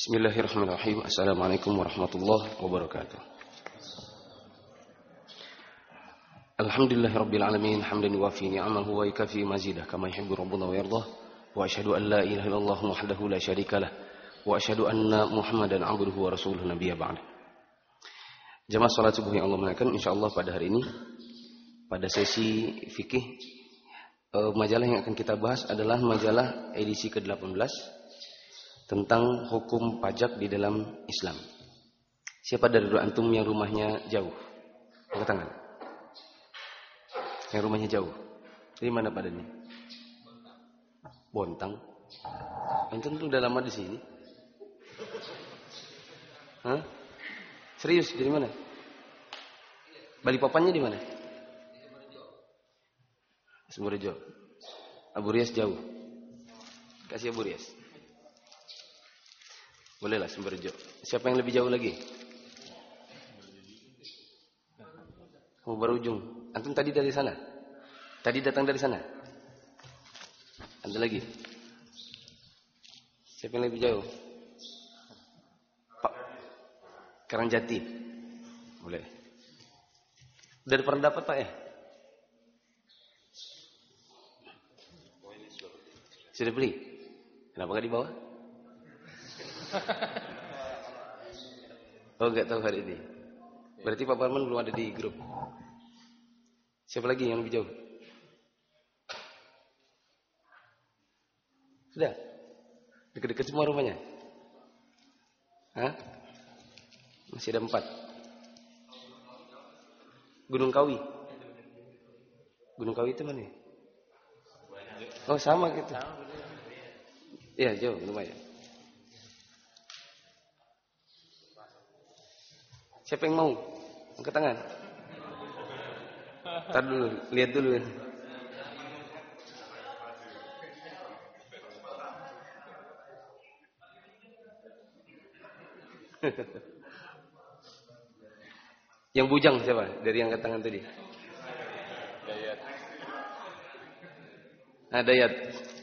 Bismillahirrahmanirrahim. Assalamualaikum warahmatullahi wabarakatuh. Alhamdulillahirabbil alamin hamdan yuwafi ni'amahu wa yukafi mazidah kama yuhibbu rabbuna wa yardah. Wa asyhadu an la ilaha illallah wahdahu la syarikalah wa asyhadu anna Muhammadan 'abduhu wa rasuluhu nabiyya ba'd. Jamaah salat subuh yang Allah muliakan, insyaallah pada hari ini pada sesi fikih majalah yang akan kita bahas adalah majalah edisi ke-18 tentang hukum pajak di dalam Islam. Siapa dari antum yang rumahnya jauh? Angkat tangan. Yang rumahnya jauh. Dari mana padanya? Bontang. Antum tuh udah lama di sini? Hah? Serius dari mana? Balikpapannya di mana? Sumberjo. Abu Rias jauh. Kasih Abu Rias. Bolehlah Sumberjo. Siapa yang lebih jauh lagi? Kamu baru ujung. Antum tadi dari sana? Tadi datang dari sana? Ada lagi? Siapa yang lebih jauh? Pak Karangjati. Boleh. Udah pernah dapat Pak ya? Sudah beli? Kenapa nggak dibawa? Oh, enggak tahu hari ini. Berarti Pak Parman belum ada di grup. Siapa lagi yang lebih jauh? Sudah? Dekat-dekat semua rumahnya? Hah? Masih ada 4. Gunung Kawi. Gunung Kawi itu mana? Oh, sama gitu. Iya, jauh lumayan. Siapa yang mau? Angkat tangan. Ntar dulu, lihat dulu. Yang bujang siapa? Dari yang angkat tangan tadi. Dayat. Nah, Dayat.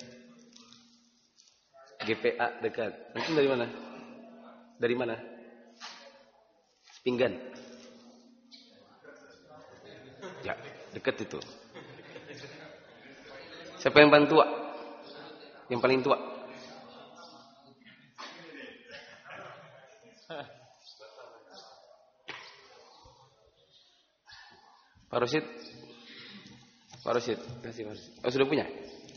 GPA dekat. Antum dari mana? Dari mana? Pinggan. Ya, dekat itu. Siapa yang paling tua? Yang paling tua? Pak Rosid? Pak Rosid, kasih Pak Rosid. Oh, sudah punya?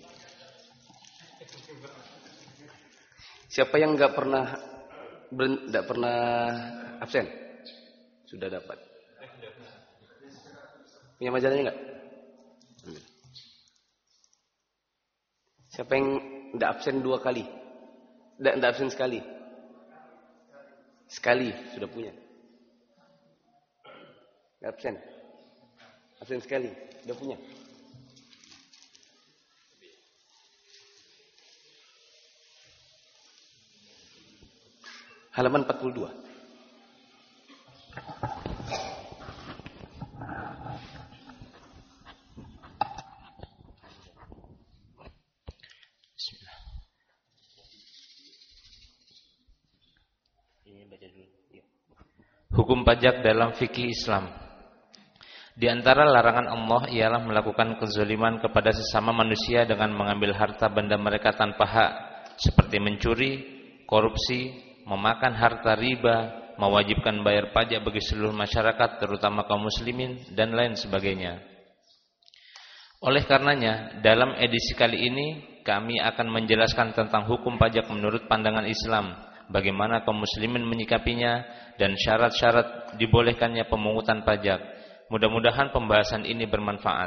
Siapa yang enggak pernah absen? Sudah dapat. Punya majalahnya enggak? Siapa yang enggak absen 2 kali? Enggak absen sekali? Sekali sudah punya. Enggak absen. Absen sekali, sudah punya. Halaman 42. Hukum pajak dalam fikih Islam. Di antara larangan Allah ialah melakukan kezaliman kepada sesama manusia dengan mengambil harta benda mereka tanpa hak, seperti mencuri, korupsi, memakan harta riba, mewajibkan bayar pajak bagi seluruh masyarakat, terutama kaum muslimin, dan lain sebagainya. Oleh karenanya, dalam edisi kali ini kami akan menjelaskan tentang hukum pajak menurut pandangan Islam, bagaimana kaum muslimin menyikapinya, dan syarat-syarat dibolehkannya pemungutan pajak. Mudah-mudahan pembahasan ini bermanfaat.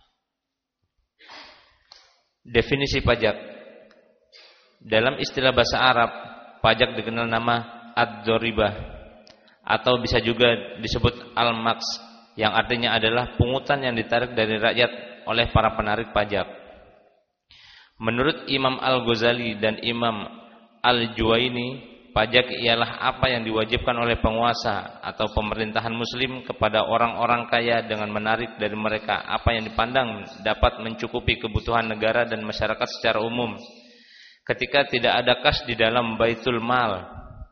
Definisi pajak. Dalam istilah bahasa Arab, pajak dikenal nama ad-doribah, atau bisa juga disebut al-maks, yang artinya adalah pungutan yang ditarik dari rakyat oleh para penarik pajak. Menurut Imam Al-Ghazali dan Imam Al-Juwaini, pajak ialah apa yang diwajibkan oleh penguasa atau pemerintahan muslim kepada orang-orang kaya dengan menarik dari mereka apa yang dipandang dapat mencukupi kebutuhan negara dan masyarakat secara umum. Ketika tidak ada kas di dalam baitul mal,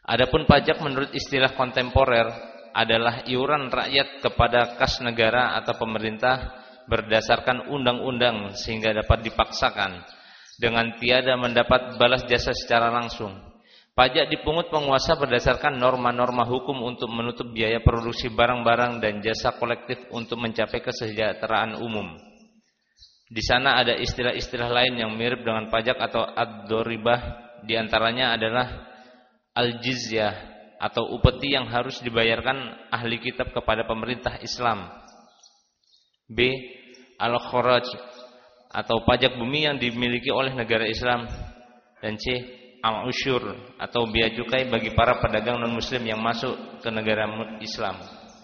Adapun pajak menurut istilah kontemporer adalah iuran rakyat kepada kas negara atau pemerintah berdasarkan undang-undang sehingga dapat dipaksakan dengan tiada mendapat balas jasa secara langsung. Pajak dipungut penguasa berdasarkan norma-norma hukum untuk menutup biaya produksi barang-barang dan jasa kolektif untuk mencapai kesejahteraan umum. Di sana ada istilah-istilah lain yang mirip dengan pajak atau ad-doribah, di antaranya adalah al-jizyah atau upeti yang harus dibayarkan ahli kitab kepada pemerintah Islam. B. Al-kharaj atau pajak bumi yang dimiliki oleh negara Islam. Dan C. Al-usyur atau bea cukai bagi para pedagang non-muslim yang masuk ke negara Islam.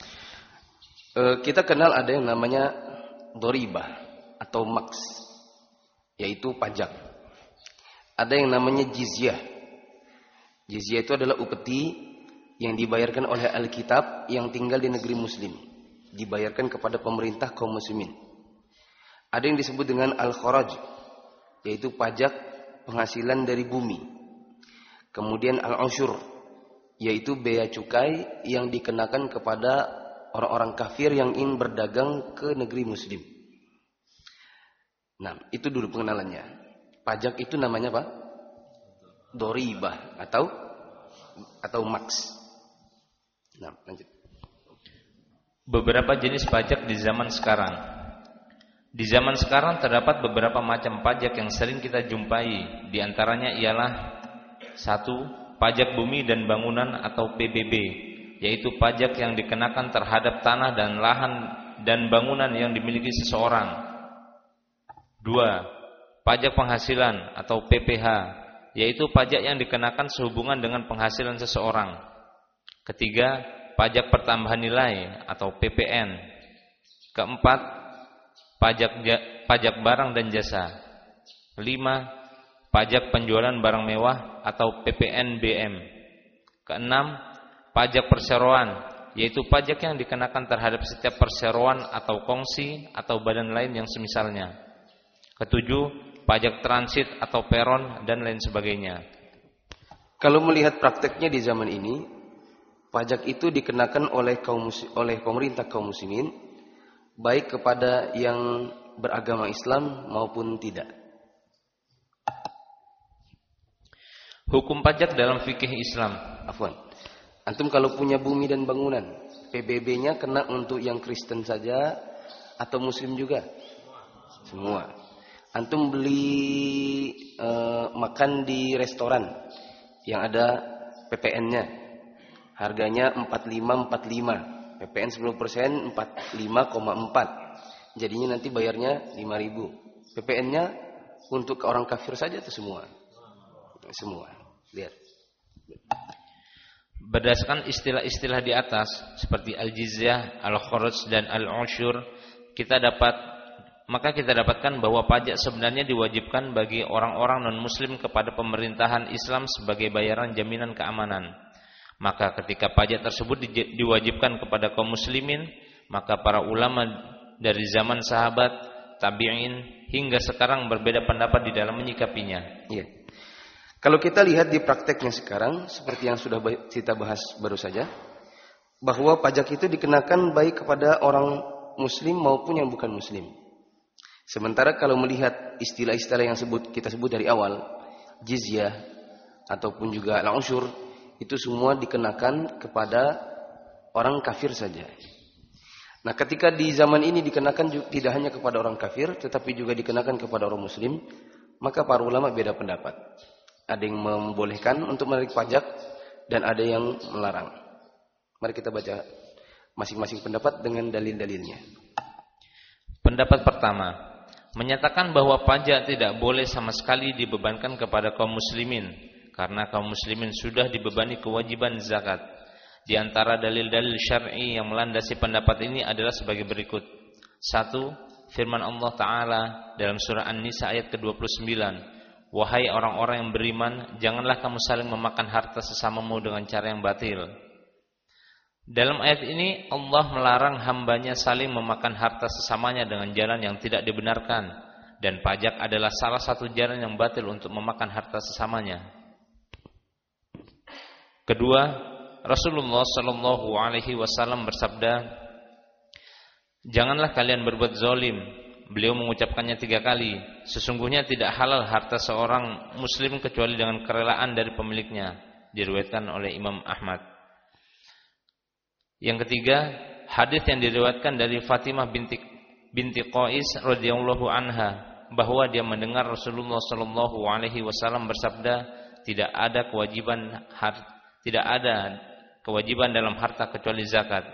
Kita kenal ada yang namanya doribah atau maks, yaitu pajak. Ada yang namanya jizyah. Jizyah itu adalah upeti yang dibayarkan oleh ahli kitab yang tinggal di negeri muslim, dibayarkan kepada pemerintah kaum muslimin. Ada yang disebut dengan al-kharaj, yaitu pajak penghasilan dari bumi. Kemudian al-usyur, yaitu bea cukai yang dikenakan kepada orang-orang kafir yang ingin berdagang ke negeri muslim. Nah, itu dulu pengenalannya. Pajak itu namanya apa? Doribah atau maks. Nah, lanjut. Beberapa jenis pajak di zaman sekarang. Di zaman sekarang terdapat beberapa macam pajak yang sering kita jumpai. Di antaranya ialah 1. Pajak bumi dan bangunan atau PBB, yaitu pajak yang dikenakan terhadap tanah dan lahan dan bangunan yang dimiliki seseorang. 2. Pajak penghasilan atau PPH, yaitu pajak yang dikenakan sehubungan dengan penghasilan seseorang. 3. Pajak pertambahan nilai atau PPN. 4. Pajak barang dan jasa. 5. Pajak penjualan barang mewah atau PPNBM. 6. Pajak perseroan, yaitu pajak yang dikenakan terhadap setiap perseroan atau kongsi atau badan lain yang semisalnya. 7. Pajak transit atau peron dan lain sebagainya. Kalau melihat prakteknya di zaman ini, pajak itu dikenakan oleh pemerintah kaum muslimin, baik kepada yang beragama Islam maupun tidak. Hukum pajak dalam fikih Islam. Afwan. Antum kalau punya bumi dan bangunan, PBB-nya kena untuk yang Kristen saja atau Muslim juga? Semua. Antum beli makan di restoran yang ada PPN-nya, harganya 4545, PPN 10%, 45,4. Jadinya nanti bayarnya 5.000. PPN-nya untuk orang kafir saja atau semua? Semua. Lihat. Berdasarkan istilah-istilah di atas seperti al-jizyah, al-kharaj dan al-usyur, kita dapatkan bahwa pajak sebenarnya diwajibkan bagi orang-orang non-muslim kepada pemerintahan Islam sebagai bayaran jaminan keamanan. Maka ketika pajak tersebut diwajibkan kepada kaum muslimin, maka para ulama dari zaman sahabat, tabi'in hingga sekarang berbeda pendapat di dalam menyikapinya. Iya. Kalau kita lihat di prakteknya sekarang, seperti yang sudah kita bahas baru saja, bahwa pajak itu dikenakan baik kepada orang muslim maupun yang bukan muslim. Sementara kalau melihat istilah-istilah yang kita sebut dari awal, jizyah ataupun juga al-usyur, itu semua dikenakan kepada orang kafir saja. Nah, ketika di zaman ini dikenakan tidak hanya kepada orang kafir, tetapi juga dikenakan kepada orang muslim, maka para ulama beda pendapat. Ada yang membolehkan untuk menarik pajak dan ada yang melarang. Mari kita baca masing-masing pendapat dengan dalil-dalilnya. Pendapat pertama, menyatakan bahwa pajak tidak boleh sama sekali dibebankan kepada kaum muslimin karena kaum muslimin sudah dibebani kewajiban zakat. Di antara dalil-dalil syar'i yang melandasi pendapat ini adalah sebagai berikut. 1. Firman Allah Ta'ala dalam surah An-Nisa ayat ke-29. Wahai orang-orang yang beriman, janganlah kamu saling memakan harta sesamamu dengan cara yang batil. Dalam ayat ini Allah melarang hambanya saling memakan harta sesamanya dengan jalan yang tidak dibenarkan, dan pajak adalah salah satu jalan yang batil untuk memakan harta sesamanya. Kedua, Rasulullah Shallallahu Alaihi Wasallam bersabda, janganlah kalian berbuat zalim. Beliau mengucapkannya 3 kali. Sesungguhnya tidak halal harta seorang muslim kecuali dengan kerelaan dari pemiliknya. Diriwayatkan oleh Imam Ahmad. Yang ketiga, hadis yang diriwayatkan dari Fatimah binti Qais radhiyallahu anha bahwa dia mendengar Rasulullah Shallallahu Alaihi Wasallam bersabda, tidak ada kewajiban dalam harta kecuali zakat.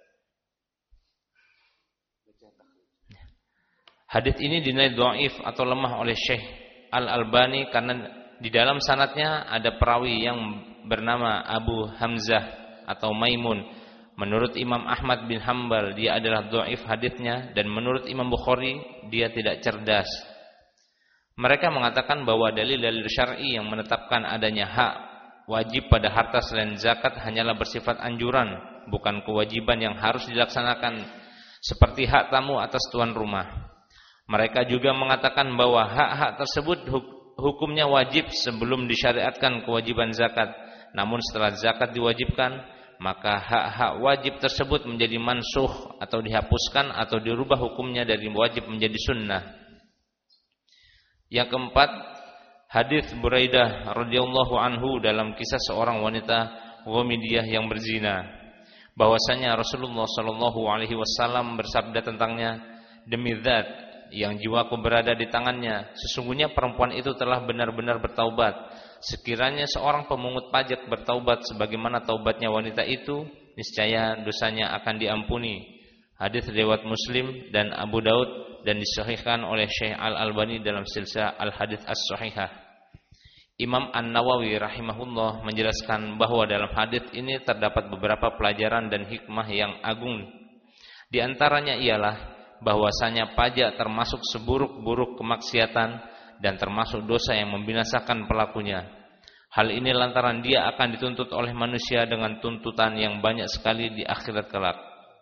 Hadis ini dinilai dhaif atau lemah oleh Syekh Al-Albani karena di dalam sanadnya ada perawi yang bernama Abu Hamzah atau Maimun. Menurut Imam Ahmad bin Hanbal dia adalah dhaif hadisnya, dan menurut Imam Bukhari dia tidak cerdas. Mereka mengatakan bahwa dalil-dalil syar'i yang menetapkan adanya hak wajib pada harta selain zakat hanyalah bersifat anjuran, bukan kewajiban yang harus dilaksanakan, seperti hak tamu atas tuan rumah. Mereka juga mengatakan bahwa hak-hak tersebut hukumnya wajib sebelum disyariatkan kewajiban zakat. Namun setelah zakat diwajibkan, maka hak-hak wajib tersebut menjadi mansukh atau dihapuskan atau dirubah hukumnya dari wajib menjadi sunnah. Yang keempat, hadis Buraidah radhiyallahu anhu dalam kisah seorang wanita Ghamidiyah yang berzina, bahwasanya Rasulullah sallallahu alaihi wasallam bersabda tentangnya, demi zat yang jiwaku berada di tangannya, sesungguhnya perempuan itu telah benar-benar bertaubat. Sekiranya seorang pemungut pajak bertaubat sebagaimana taubatnya wanita itu, niscaya dosanya akan diampuni. Hadis riwayat Muslim dan Abu Daud dan disahihkan oleh Syekh Al-Albani dalam silsilah Al-Hadits As-Sahihah. Imam An-Nawawi rahimahullah menjelaskan bahwa dalam hadis ini terdapat beberapa pelajaran dan hikmah yang agung. Di antaranya ialah bahwasanya pajak termasuk seburuk-buruk kemaksiatan dan termasuk dosa yang membinasakan pelakunya. Hal ini lantaran dia akan dituntut oleh manusia dengan tuntutan yang banyak sekali di akhirat kelak.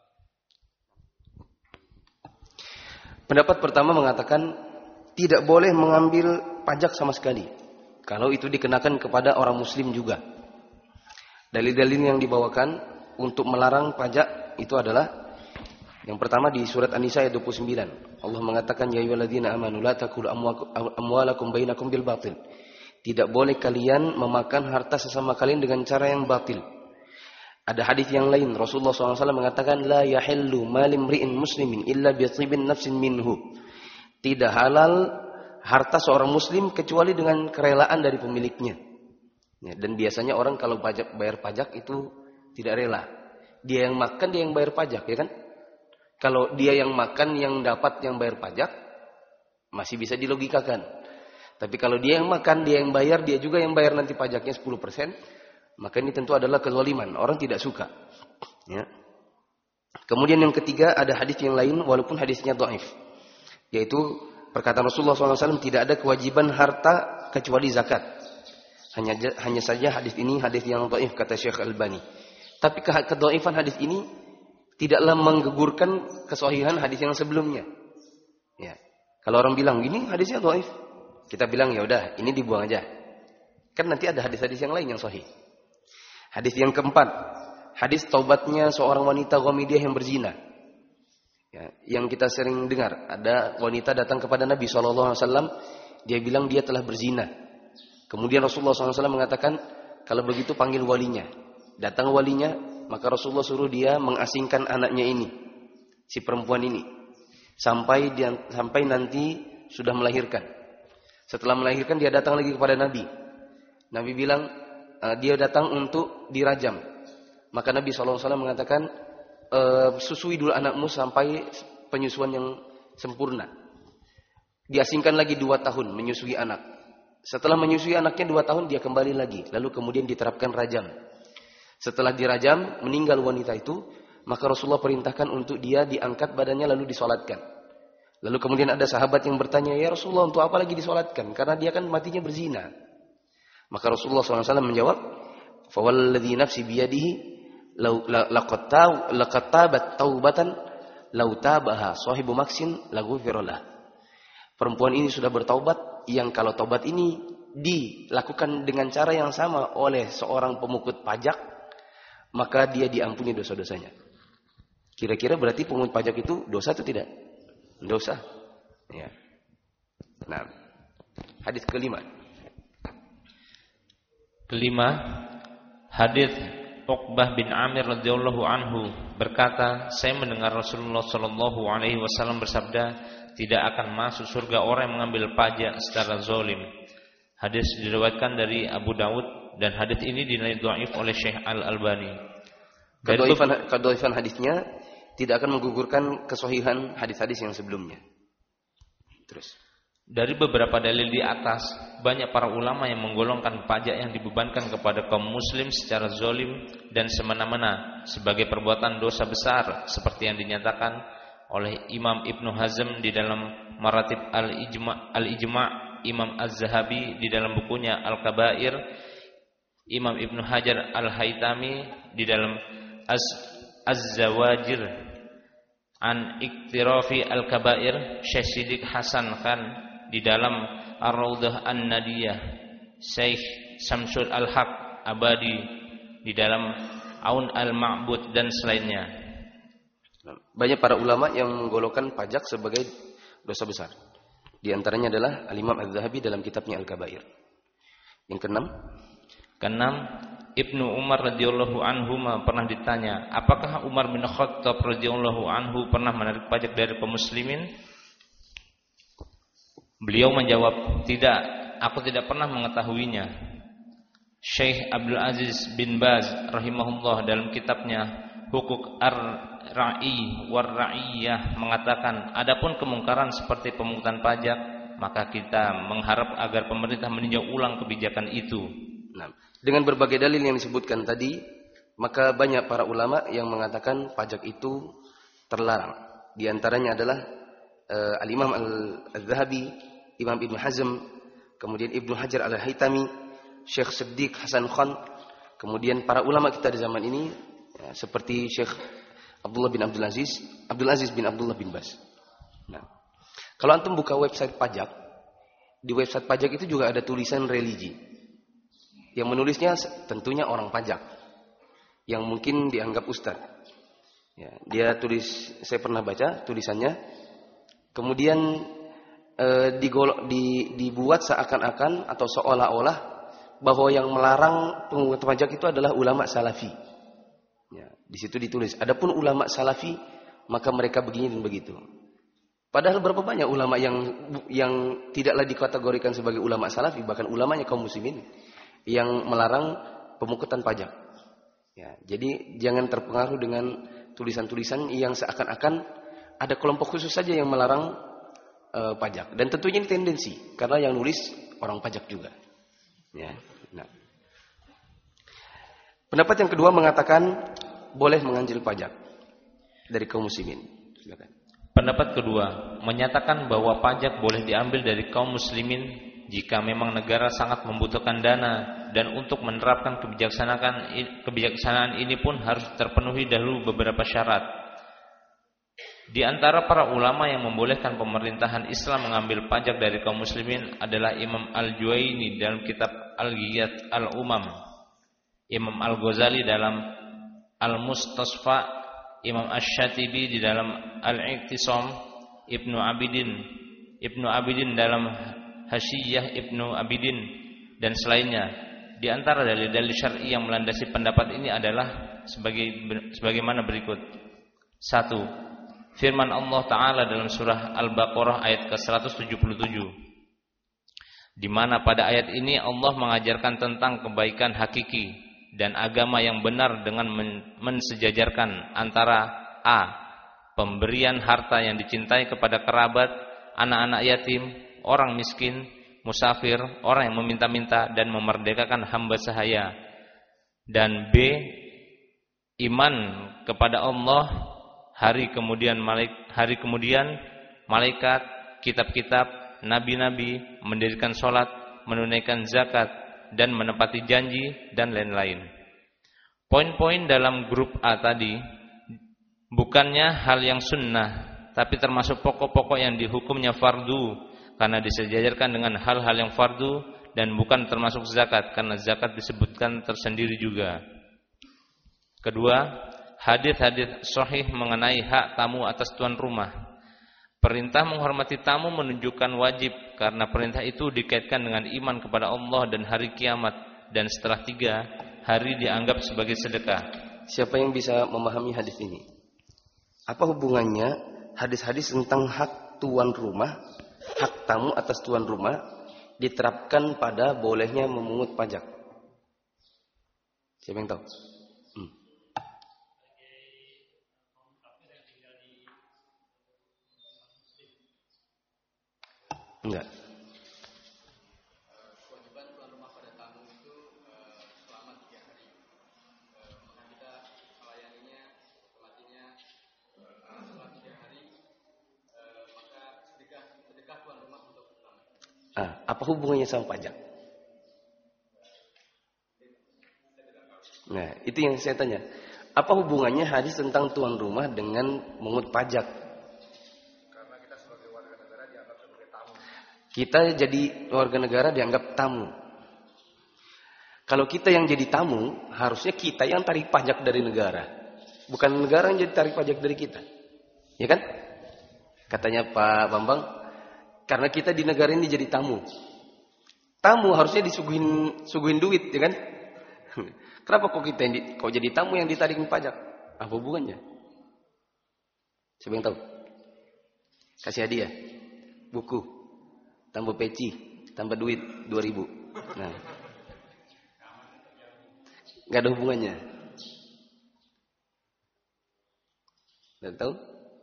Pendapat pertama mengatakan tidak boleh mengambil pajak sama sekali kalau itu dikenakan kepada orang muslim juga. Dalil-dalil yang dibawakan untuk melarang pajak itu adalah yang pertama di surat An-Nisa ayat 29. Allah mengatakan, ya ayyuhalladzina amanu la takulu amwalakum bainakum bil batil. Tidak boleh kalian memakan harta sesama kalian dengan cara yang batil. Ada hadis yang lain, Rasulullah SAW mengatakan, la yahillu malim ri'in muslimin illa bi tibin nafsin minhu. Tidak halal harta seorang muslim kecuali dengan kerelaan dari pemiliknya. Ya, dan biasanya orang kalau bayar pajak itu tidak rela. Dia yang makan, dia yang bayar pajak, ya kan? Kalau dia yang makan, yang dapat, yang bayar pajak, masih bisa dilogikakan. Tapi kalau dia yang makan, dia yang bayar, dia juga yang bayar nanti pajaknya 10%, maka ini tentu adalah kezaliman. Orang tidak suka. Ya. Kemudian yang ketiga, ada hadis yang lain, walaupun hadisnya dhaif. Yaitu perkataan Rasulullah SAW, tidak ada kewajiban harta kecuali zakat. Hanya saja hadis ini hadis yang dhaif, kata Syekh Al-Albani. Tapi kedhaifan hadis ini tidaklah menggugurkan kesahihan hadis yang sebelumnya. Ya. Kalau orang bilang ini hadisnya dhaif, kita bilang ya udah, ini dibuang aja. Kan nanti ada hadis-hadis yang lain yang sahih. Hadis yang keempat, hadis taubatnya seorang wanita Ghamidiyah yang berzina. Ya, yang kita sering dengar, ada wanita datang kepada Nabi SAW, dia bilang dia telah berzina. Kemudian Rasulullah SAW mengatakan, kalau begitu panggil walinya. Datang walinya, maka Rasulullah suruh dia mengasingkan anaknya ini, si perempuan ini, sampai nanti sudah melahirkan. Setelah melahirkan dia datang lagi kepada Nabi. Nabi bilang dia datang untuk dirajam. Maka Nabi SAW mengatakan, susui dulu anakmu sampai penyusuan yang sempurna. Diasingkan lagi 2 tahun menyusui anak. Setelah menyusui anaknya 2 tahun dia kembali lagi. Lalu kemudian diterapkan rajam. Setelah dirajam, meninggal wanita itu, maka Rasulullah perintahkan untuk dia diangkat badannya lalu disolatkan. Lalu kemudian ada sahabat yang bertanya, ya Rasulullah, untuk apa lagi disolatkan? Karena dia kan matinya berzina. Maka Rasulullah SAW menjawab, fawalladzi nafsi biyadihi laqad tabat taubatan law tabaha sahibu maksin laghufira lah. Perempuan ini sudah bertaubat yang kalau taubat ini dilakukan dengan cara yang sama oleh seorang pemungut pajak, maka dia diampuni dosa-dosanya. Kira-kira berarti pemungut pajak itu dosa atau tidak? Dosa. Ya. Nah, hadis kelima. Hadis Uqbah bin Amir radhiyallahu anhu berkata, saya mendengar Rasulullah sallallahu alaihi wasallam bersabda, tidak akan masuk surga orang yang mengambil pajak secara zalim. Hadis diriwayatkan dari Abu Dawud dan hadis ini dinilai dhaif oleh Syekh Al-Albani. Kedhaifan hadisnya tidak akan menggugurkan kesahihan hadis-hadis yang sebelumnya. Terus. Dari beberapa dalil di atas, banyak para ulama yang menggolongkan pajak yang dibebankan kepada kaum muslim secara zalim dan semena-mena sebagai perbuatan dosa besar seperti yang dinyatakan oleh Imam Ibnu Hazm di dalam Maratib Al-Ijma', Imam Az-Zahabi di dalam bukunya Al-Kabair, Imam Ibnu Hajar Al-Haytami di dalam Az-Zawajir an Iktirafi Al-Kabair, Syekh Siddiq Hasan Khan di dalam Ar-Raudah An-Nadiyah, Syekh Samsul Al-Haq Abadi di dalam Aun Al-Ma'bud dan selainnya. Banyak para ulama yang menggolongkan pajak sebagai dosa besar. Di antaranya adalah Al-Imam Az-Zahabi dalam kitabnya Al-Kabair. Yang keenam, Ibnu Umar radhiyallahu anhu pernah ditanya, apakah Umar bin Khattab radhiyallahu anhu pernah menarik pajak dari kaum muslimin? Beliau menjawab, tidak, aku tidak pernah mengetahuinya. Syekh Abdul Aziz bin Baz rahimahullah dalam kitabnya Hukuk Ar-Ra'i war-Ra'iyah mengatakan, adapun kemungkaran seperti pemungutan pajak, maka kita mengharap agar pemerintah meninjau ulang kebijakan itu. Nah, dengan berbagai dalil yang disebutkan tadi, maka banyak para ulama yang mengatakan pajak itu terlarang. Di antaranya adalah Al-Imam Al-Zahabi, Imam Ibnu Hazm, kemudian Ibnu Hajar Al-Haytami, Syekh Siddiq Hasan Khan, kemudian para ulama kita di zaman ini ya, seperti Syekh Abdul Aziz bin Abdullah bin Baz. Nah, kalau antum buka website pajak, di website pajak itu juga ada tulisan religi. Yang menulisnya tentunya orang pajak yang mungkin dianggap ustaz. Ya, dia tulis, saya pernah baca tulisannya. Kemudian dibuat seakan-akan atau seolah-olah bahwa yang melarang pemungutan pajak itu adalah ulama salafi. Ya, di situ ditulis, adapun ulama salafi maka mereka begini dan begitu. Padahal berapa banyak ulama yang tidaklah dikategorikan sebagai ulama salafi, bahkan ulamanya kaum muslimin yang melarang pemungutan pajak. Ya, jadi jangan terpengaruh dengan tulisan-tulisan yang seakan-akan ada kelompok khusus saja yang melarang pajak. Dan tentunya ini tendensi karena yang nulis orang pajak juga. Ya, nah. Pendapat yang kedua mengatakan boleh mengambil pajak dari kaum muslimin. Silakan. Pendapat kedua menyatakan bahwa pajak boleh diambil dari kaum muslimin jika memang negara sangat membutuhkan dana, dan untuk menerapkan kebijaksanaan ini pun harus terpenuhi dahulu beberapa syarat. Di antara para ulama yang membolehkan pemerintahan Islam mengambil pajak dari kaum muslimin adalah Imam Al-Juwaini dalam kitab Al-Ghiyat Al-Umam, Imam Al-Ghazali dalam Al-Mustasfa, Imam Asy-Syatibi di dalam Al-Iqtisam, Ibnu Abidin dalam Hasyiyah Ibnu Abidin dan selainnya. Di antara dalil-dalil syar'i yang melandasi pendapat ini adalah sebagaimana berikut. 1. Firman Allah Ta'ala dalam surah Al-Baqarah ayat ke-177, di mana pada ayat ini Allah mengajarkan tentang kebaikan hakiki dan agama yang benar dengan mensejajarkan antara a. pemberian harta yang dicintai kepada kerabat, anak-anak yatim, orang miskin, musafir, orang yang meminta-minta, dan memerdekakan hamba sahaya, dan b. iman kepada Allah, hari kemudian malaikat, kitab-kitab, nabi-nabi, mendirikan sholat, menunaikan zakat, dan menepati janji, dan lain-lain. Poin-poin dalam grup A tadi bukannya hal yang sunnah, tapi termasuk pokok-pokok yang dihukumnya fardu, karena disejajarkan dengan hal-hal yang fardu dan bukan termasuk zakat karena zakat disebutkan tersendiri juga. Kedua, hadis-hadis sahih mengenai hak tamu atas tuan rumah. Perintah menghormati tamu menunjukkan wajib karena perintah itu dikaitkan dengan iman kepada Allah dan hari kiamat, dan setelah 3 hari dianggap sebagai sedekah. Siapa yang bisa memahami hadis ini? Apa hubungannya hadis-hadis tentang hak tuan rumah, hak tamu atas tuan rumah diterapkan pada bolehnya memungut pajak? Siapa yang tahu? Enggak. Kewajiban tuan rumah pada tamu itu selama 3 hari. Maka kita melayaninya, otomatinya setelah 3 hari, maka sedekah tuan rumah untuk tamu. Apa hubungannya sama pajak? Nah, itu yang saya tanya. Apa hubungannya hadis tentang tuan rumah dengan mengut pajak? Karena kita sebagai warga negara dianggap sebagai tamu. Kita jadi warga negara dianggap tamu. Kalau kita yang jadi tamu, harusnya kita yang tarik pajak dari negara. Bukan negara yang jadi tarik pajak dari kita. Ya kan? Katanya Pak Bambang, karena kita di negara ini jadi tamu. Tamu harusnya disuguhin duit, ya kan? Kenapa kok kita kok jadi tamu yang ditarik pajak? Apa hubungannya? Siapa yang tahu? Kasih hadiah, buku, tambah peci, tambah duit 2.000. Nah, nggak ada hubungannya. Nggak tahu?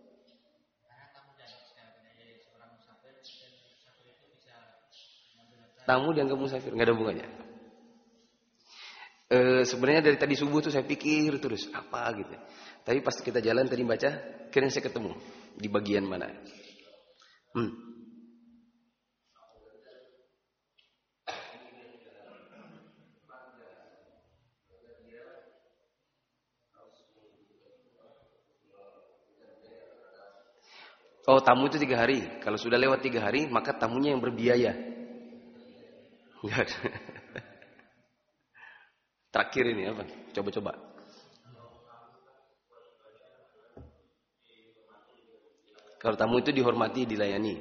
Tamu dianggap musafir, nggak ada hubungannya. Sebenarnya dari tadi subuh tuh saya pikir terus apa gitu. Tapi pas kita jalan tadi baca, kira saya ketemu di bagian mana. Oh, tamu itu 3 hari. Kalau sudah lewat 3 hari, maka tamunya yang berbiaya. Enggak ada. Terakhir ini apa? Coba-coba. Kalau tamu itu dihormati, dilayani.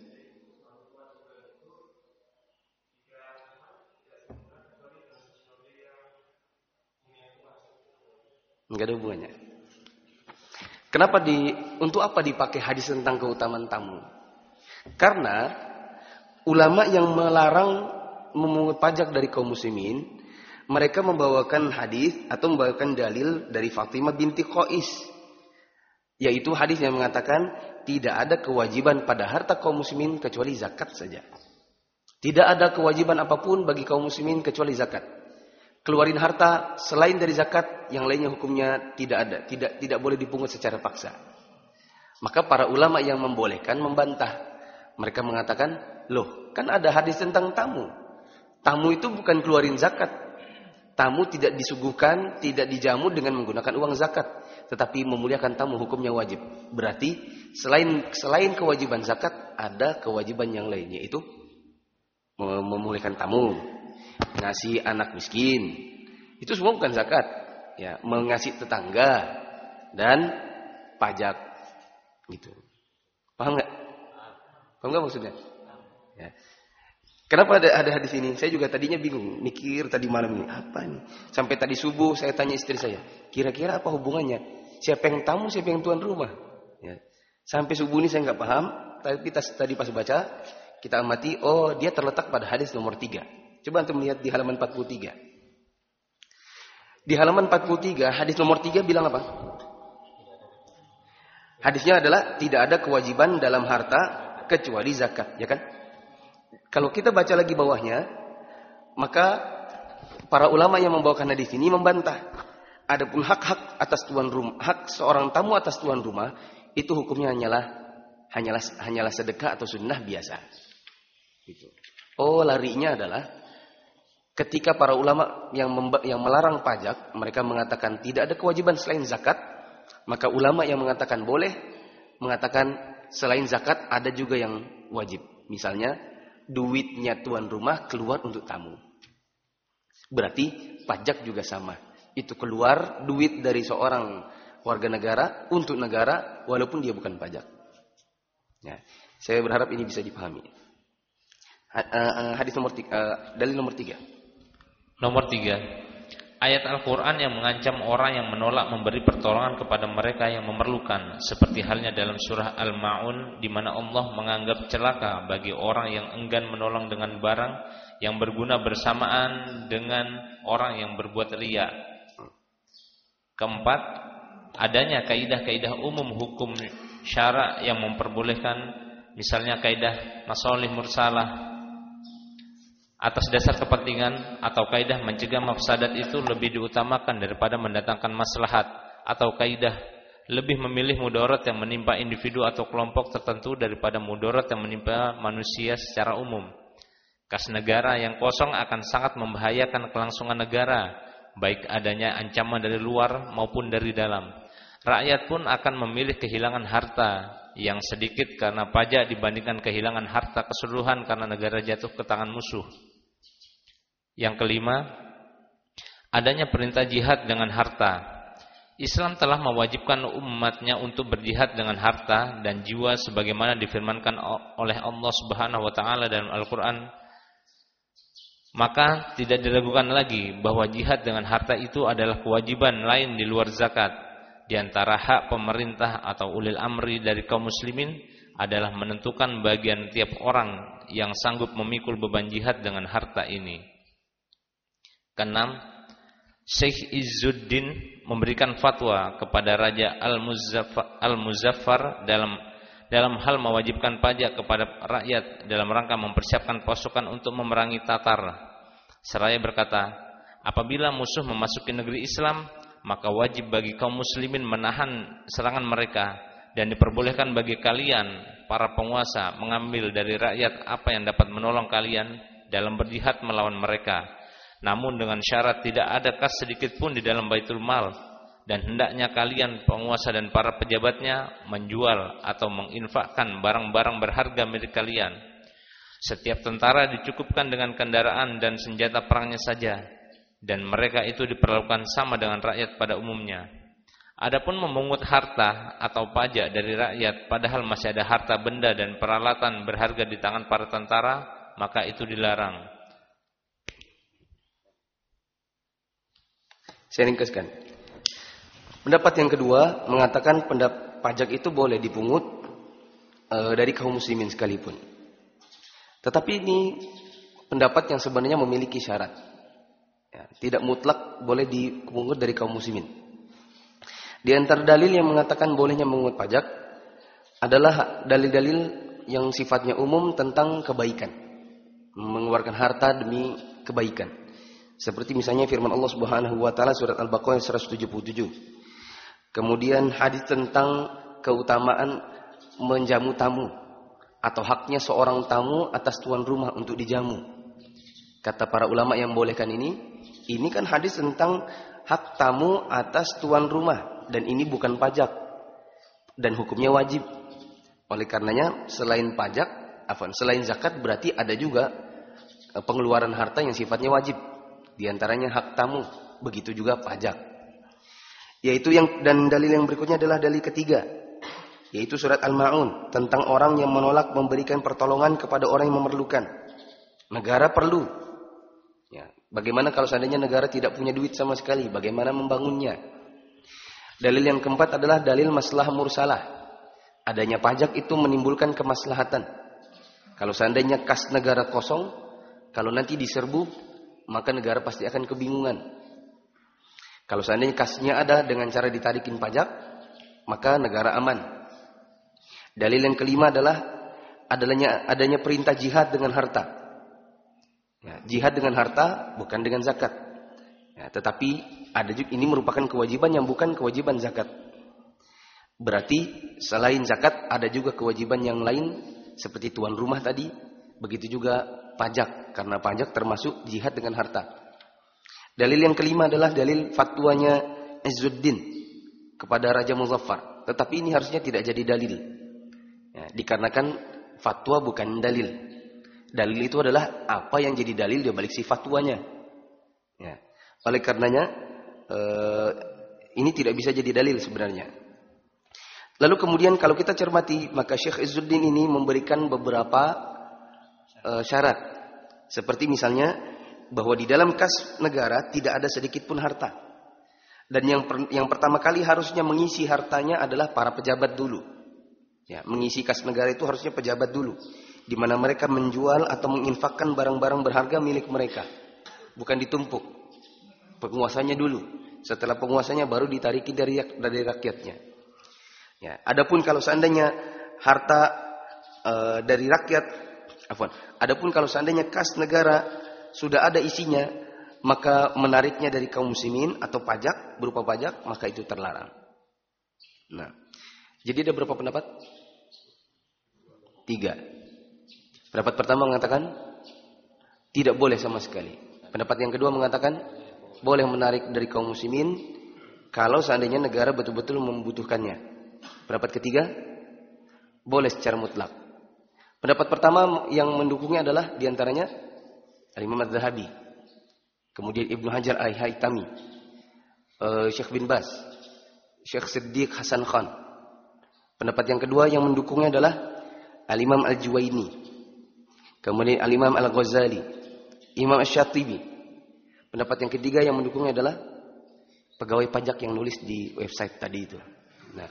Enggak ada hubungannya. Kenapa untuk apa dipakai hadis tentang keutamaan tamu? Karena ulama yang melarang memungut pajak dari kaum muslimin, mereka membawakan hadis atau membawakan dalil dari Fatimah binti Qais, yaitu hadis yang mengatakan tidak ada kewajiban pada harta kaum muslimin kecuali zakat saja. Tidak ada kewajiban apapun bagi kaum muslimin kecuali zakat. Keluarin harta selain dari zakat, yang lainnya hukumnya tidak ada, tidak boleh dipungut secara paksa. Maka para ulama yang membolehkan membantah. Mereka mengatakan, loh, kan ada hadis tentang tamu. Tamu itu bukan keluarin zakat. Tamu tidak disuguhkan, tidak dijamu dengan menggunakan uang zakat, tetapi memuliakan tamu hukumnya wajib. Berarti selain kewajiban zakat, ada kewajiban yang lain, yaitu memuliakan tamu, ngasih anak miskin. Itu semua bukan zakat, ya, mengasih tetangga dan pajak gitu. Paham nggak? Paham nggak maksudnya? Ya. Kenapa ada hadis ini? Saya juga tadinya bingung, mikir tadi malam ini apa ini. Sampai tadi subuh saya tanya istri saya, kira-kira apa hubungannya? Siapa yang tamu, siapa yang tuan rumah? Ya. Sampai subuh ini saya nggak paham, tapi tadi pas baca kita amati, oh dia terletak pada hadis nomor 3. Coba antum lihat di halaman 43. Di halaman 43 hadis nomor 3 bilang apa? Hadisnya adalah tidak ada kewajiban dalam harta kecuali zakat, ya kan? Kalau kita baca lagi bawahnya, maka para ulama yang membawakan hadis ini membantah. Adapun hak-hak atas tuan rumah, hak seorang tamu atas tuan rumah, itu hukumnya hanyalah sedekah atau sunnah biasa. Gitu. Oh, larinya adalah ketika para ulama yang melarang pajak, mereka mengatakan tidak ada kewajiban selain zakat, maka ulama yang mengatakan boleh, mengatakan selain zakat ada juga yang wajib. Misalnya duitnya tuan rumah keluar untuk tamu. Berarti pajak juga sama. Itu keluar duit dari seorang warga negara untuk negara walaupun dia bukan pajak. Ya, saya berharap ini bisa dipahami. Hadis nomor 3, dalil nomor 3. Nomor 3. Ayat Al-Quran yang mengancam orang yang menolak memberi pertolongan kepada mereka yang memerlukan, seperti halnya dalam surah Al-Ma'un, di mana Allah menganggap celaka bagi orang yang enggan menolong dengan barang yang berguna bersamaan dengan orang yang berbuat riya. Keempat, adanya kaidah-kaidah umum hukum syara yang memperbolehkan, misalnya kaidah masalih mursalah, atas dasar kepentingan, atau kaidah mencegah mafsadat itu lebih diutamakan daripada mendatangkan maslahat, atau kaidah lebih memilih mudarat yang menimpa individu atau kelompok tertentu daripada mudarat yang menimpa manusia secara umum. Kas negara yang kosong akan sangat membahayakan kelangsungan negara, baik adanya ancaman dari luar maupun dari dalam. Rakyat pun akan memilih kehilangan harta yang sedikit karena pajak dibandingkan kehilangan harta keseluruhan karena negara jatuh ke tangan musuh. Yang kelima, adanya perintah jihad dengan harta. Islam telah mewajibkan umatnya untuk berjihad dengan harta dan jiwa sebagaimana difirmankan oleh Allah Subhanahu wa taala dalam Al-Qur'an. Maka tidak diragukan lagi bahwa jihad dengan harta itu adalah kewajiban lain di luar zakat. Di antara hak pemerintah atau ulil amri dari kaum muslimin adalah menentukan bagian tiap orang yang sanggup memikul beban jihad dengan harta ini. Keenam, Syekh Izzuddin memberikan fatwa kepada Raja Al-Muzaffar dalam hal mewajibkan pajak kepada rakyat dalam rangka mempersiapkan pasukan untuk memerangi Tatar. Seraya berkata, apabila musuh memasuki negeri Islam, maka wajib bagi kaum muslimin menahan serangan mereka, dan diperbolehkan bagi kalian, para penguasa, mengambil dari rakyat apa yang dapat menolong kalian dalam berjihad melawan mereka. Namun dengan syarat tidak ada kas sedikit pun di dalam Baitul Mal, dan hendaknya kalian penguasa dan para pejabatnya menjual atau menginfakkan barang-barang berharga milik kalian. Setiap tentara dicukupkan dengan kendaraan dan senjata perangnya saja, dan mereka itu diperlakukan sama dengan rakyat pada umumnya. Adapun memungut harta atau pajak dari rakyat padahal masih ada harta benda dan peralatan berharga di tangan para tentara, maka itu dilarang. Saya ringkaskan. Pendapat yang kedua mengatakan pajak itu boleh dipungut dari kaum muslimin sekalipun. Tetapi ini pendapat yang sebenarnya memiliki syarat. Ya, tidak mutlak boleh dipungut dari kaum muslimin. Di antara dalil yang mengatakan bolehnya memungut pajak adalah dalil-dalil yang sifatnya umum tentang kebaikan. Mengeluarkan harta demi kebaikan. Seperti misalnya firman Allah Subhanahu wa taala surat Al-Baqarah 177. Kemudian hadis tentang keutamaan menjamu tamu atau haknya seorang tamu atas tuan rumah untuk dijamu. Kata para ulama yang bolehkan ini kan hadis tentang hak tamu atas tuan rumah dan ini bukan pajak dan hukumnya wajib. Oleh karenanya selain zakat berarti ada juga pengeluaran harta yang sifatnya wajib. Di antaranya hak tamu, begitu juga pajak. Dan dalil yang berikutnya adalah dalil ketiga, yaitu surat Al-Ma'un tentang orang yang menolak memberikan pertolongan kepada orang yang memerlukan. Negara perlu. Ya, bagaimana kalau seandainya negara tidak punya duit sama sekali? Bagaimana membangunnya? Dalil yang keempat adalah dalil maslahat mursalah. Adanya pajak itu menimbulkan kemaslahatan. Kalau seandainya kas negara kosong, kalau nanti diserbu, maka negara pasti akan kebingungan. Kalau seandainya kasnya ada dengan cara ditarikin pajak, maka negara aman. Dalil yang kelima adalah adanya perintah jihad dengan harta. Ya, jihad dengan harta bukan dengan zakat. Ya, tetapi ini merupakan kewajiban yang bukan kewajiban zakat. Berarti selain zakat ada juga kewajiban yang lain seperti tuan rumah tadi, begitu juga pajak, karena pajak termasuk jihad dengan harta. Dalil yang kelima adalah dalil fatwanya Izzuddin kepada Raja Muzaffar. Tetapi ini harusnya tidak jadi dalil. Ya, dikarenakan fatwa bukan dalil. Dalil itu adalah apa yang jadi dalil di balik sifat tuanya. Ya. Oleh karenanya ini tidak bisa jadi dalil sebenarnya. Lalu kemudian kalau kita cermati, maka Syekh Izzuddin ini memberikan beberapa syarat. Seperti misalnya bahwa di dalam kas negara tidak ada sedikit pun harta. Dan yang pertama kali harusnya mengisi hartanya adalah para pejabat dulu. Ya, mengisi kas negara itu harusnya pejabat dulu, di mana mereka menjual atau menginfakkan barang-barang berharga milik mereka, bukan ditumpuk. Penguasanya dulu. Setelah penguasanya baru ditariki dari rakyatnya. Ya, adapun kalau seandainya harta dari rakyat, adapun kalau seandainya kas negara sudah ada isinya, maka menariknya dari kaum muslimin atau pajak, berupa pajak, maka itu terlarang. Nah, jadi ada berapa pendapat? 3. Pendapat pertama mengatakan tidak boleh sama sekali. Pendapat yang kedua mengatakan boleh menarik dari kaum muslimin kalau seandainya negara betul-betul membutuhkannya. Pendapat ketiga boleh secara mutlak. Pendapat pertama yang mendukungnya adalah diantaranya Imam Az-Zahabi, kemudian Ibnu Hajar Al-Haytami, Syekh bin Baz, Syekh Siddiq Hasan Khan. Pendapat yang kedua yang mendukungnya adalah Al-Imam Al-Juwaini, kemudian Al-Imam Al-Ghazali, Imam Asy-Syatibi. Pendapat yang ketiga yang mendukungnya adalah pegawai pajak yang nulis di website tadi itu. Nah,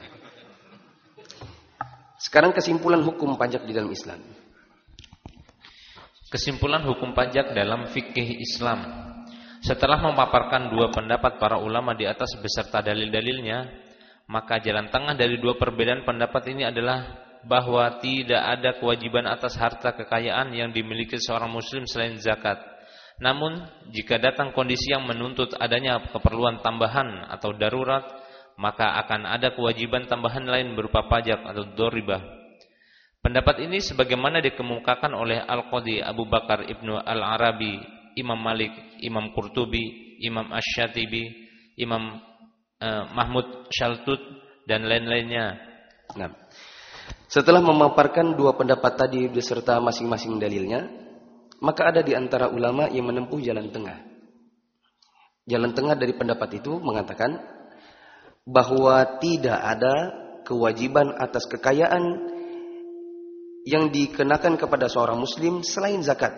sekarang kesimpulan hukum pajak di dalam Islam. Kesimpulan hukum pajak dalam fikih Islam. Setelah memaparkan 2 pendapat para ulama di atas beserta dalil-dalilnya, maka jalan tengah dari 2 perbedaan pendapat ini adalah bahwa tidak ada kewajiban atas harta kekayaan yang dimiliki seorang muslim selain zakat. Namun, jika datang kondisi yang menuntut adanya keperluan tambahan atau darurat, maka akan ada kewajiban tambahan lain berupa pajak atau doribah. Pendapat ini sebagaimana dikemukakan oleh Al-Qadhi Abu Bakar Ibnu Al-Arabi, Imam Malik, Imam Qurtubi, Imam Asy-Syatibi, Imam Mahmud Shaltut, dan lain-lainnya. Nah, setelah memaparkan 2 pendapat tadi beserta masing-masing dalilnya, maka ada di antara ulama yang menempuh jalan tengah. Jalan tengah dari pendapat itu mengatakan bahwa tidak ada kewajiban atas kekayaan yang dikenakan kepada seorang muslim selain zakat.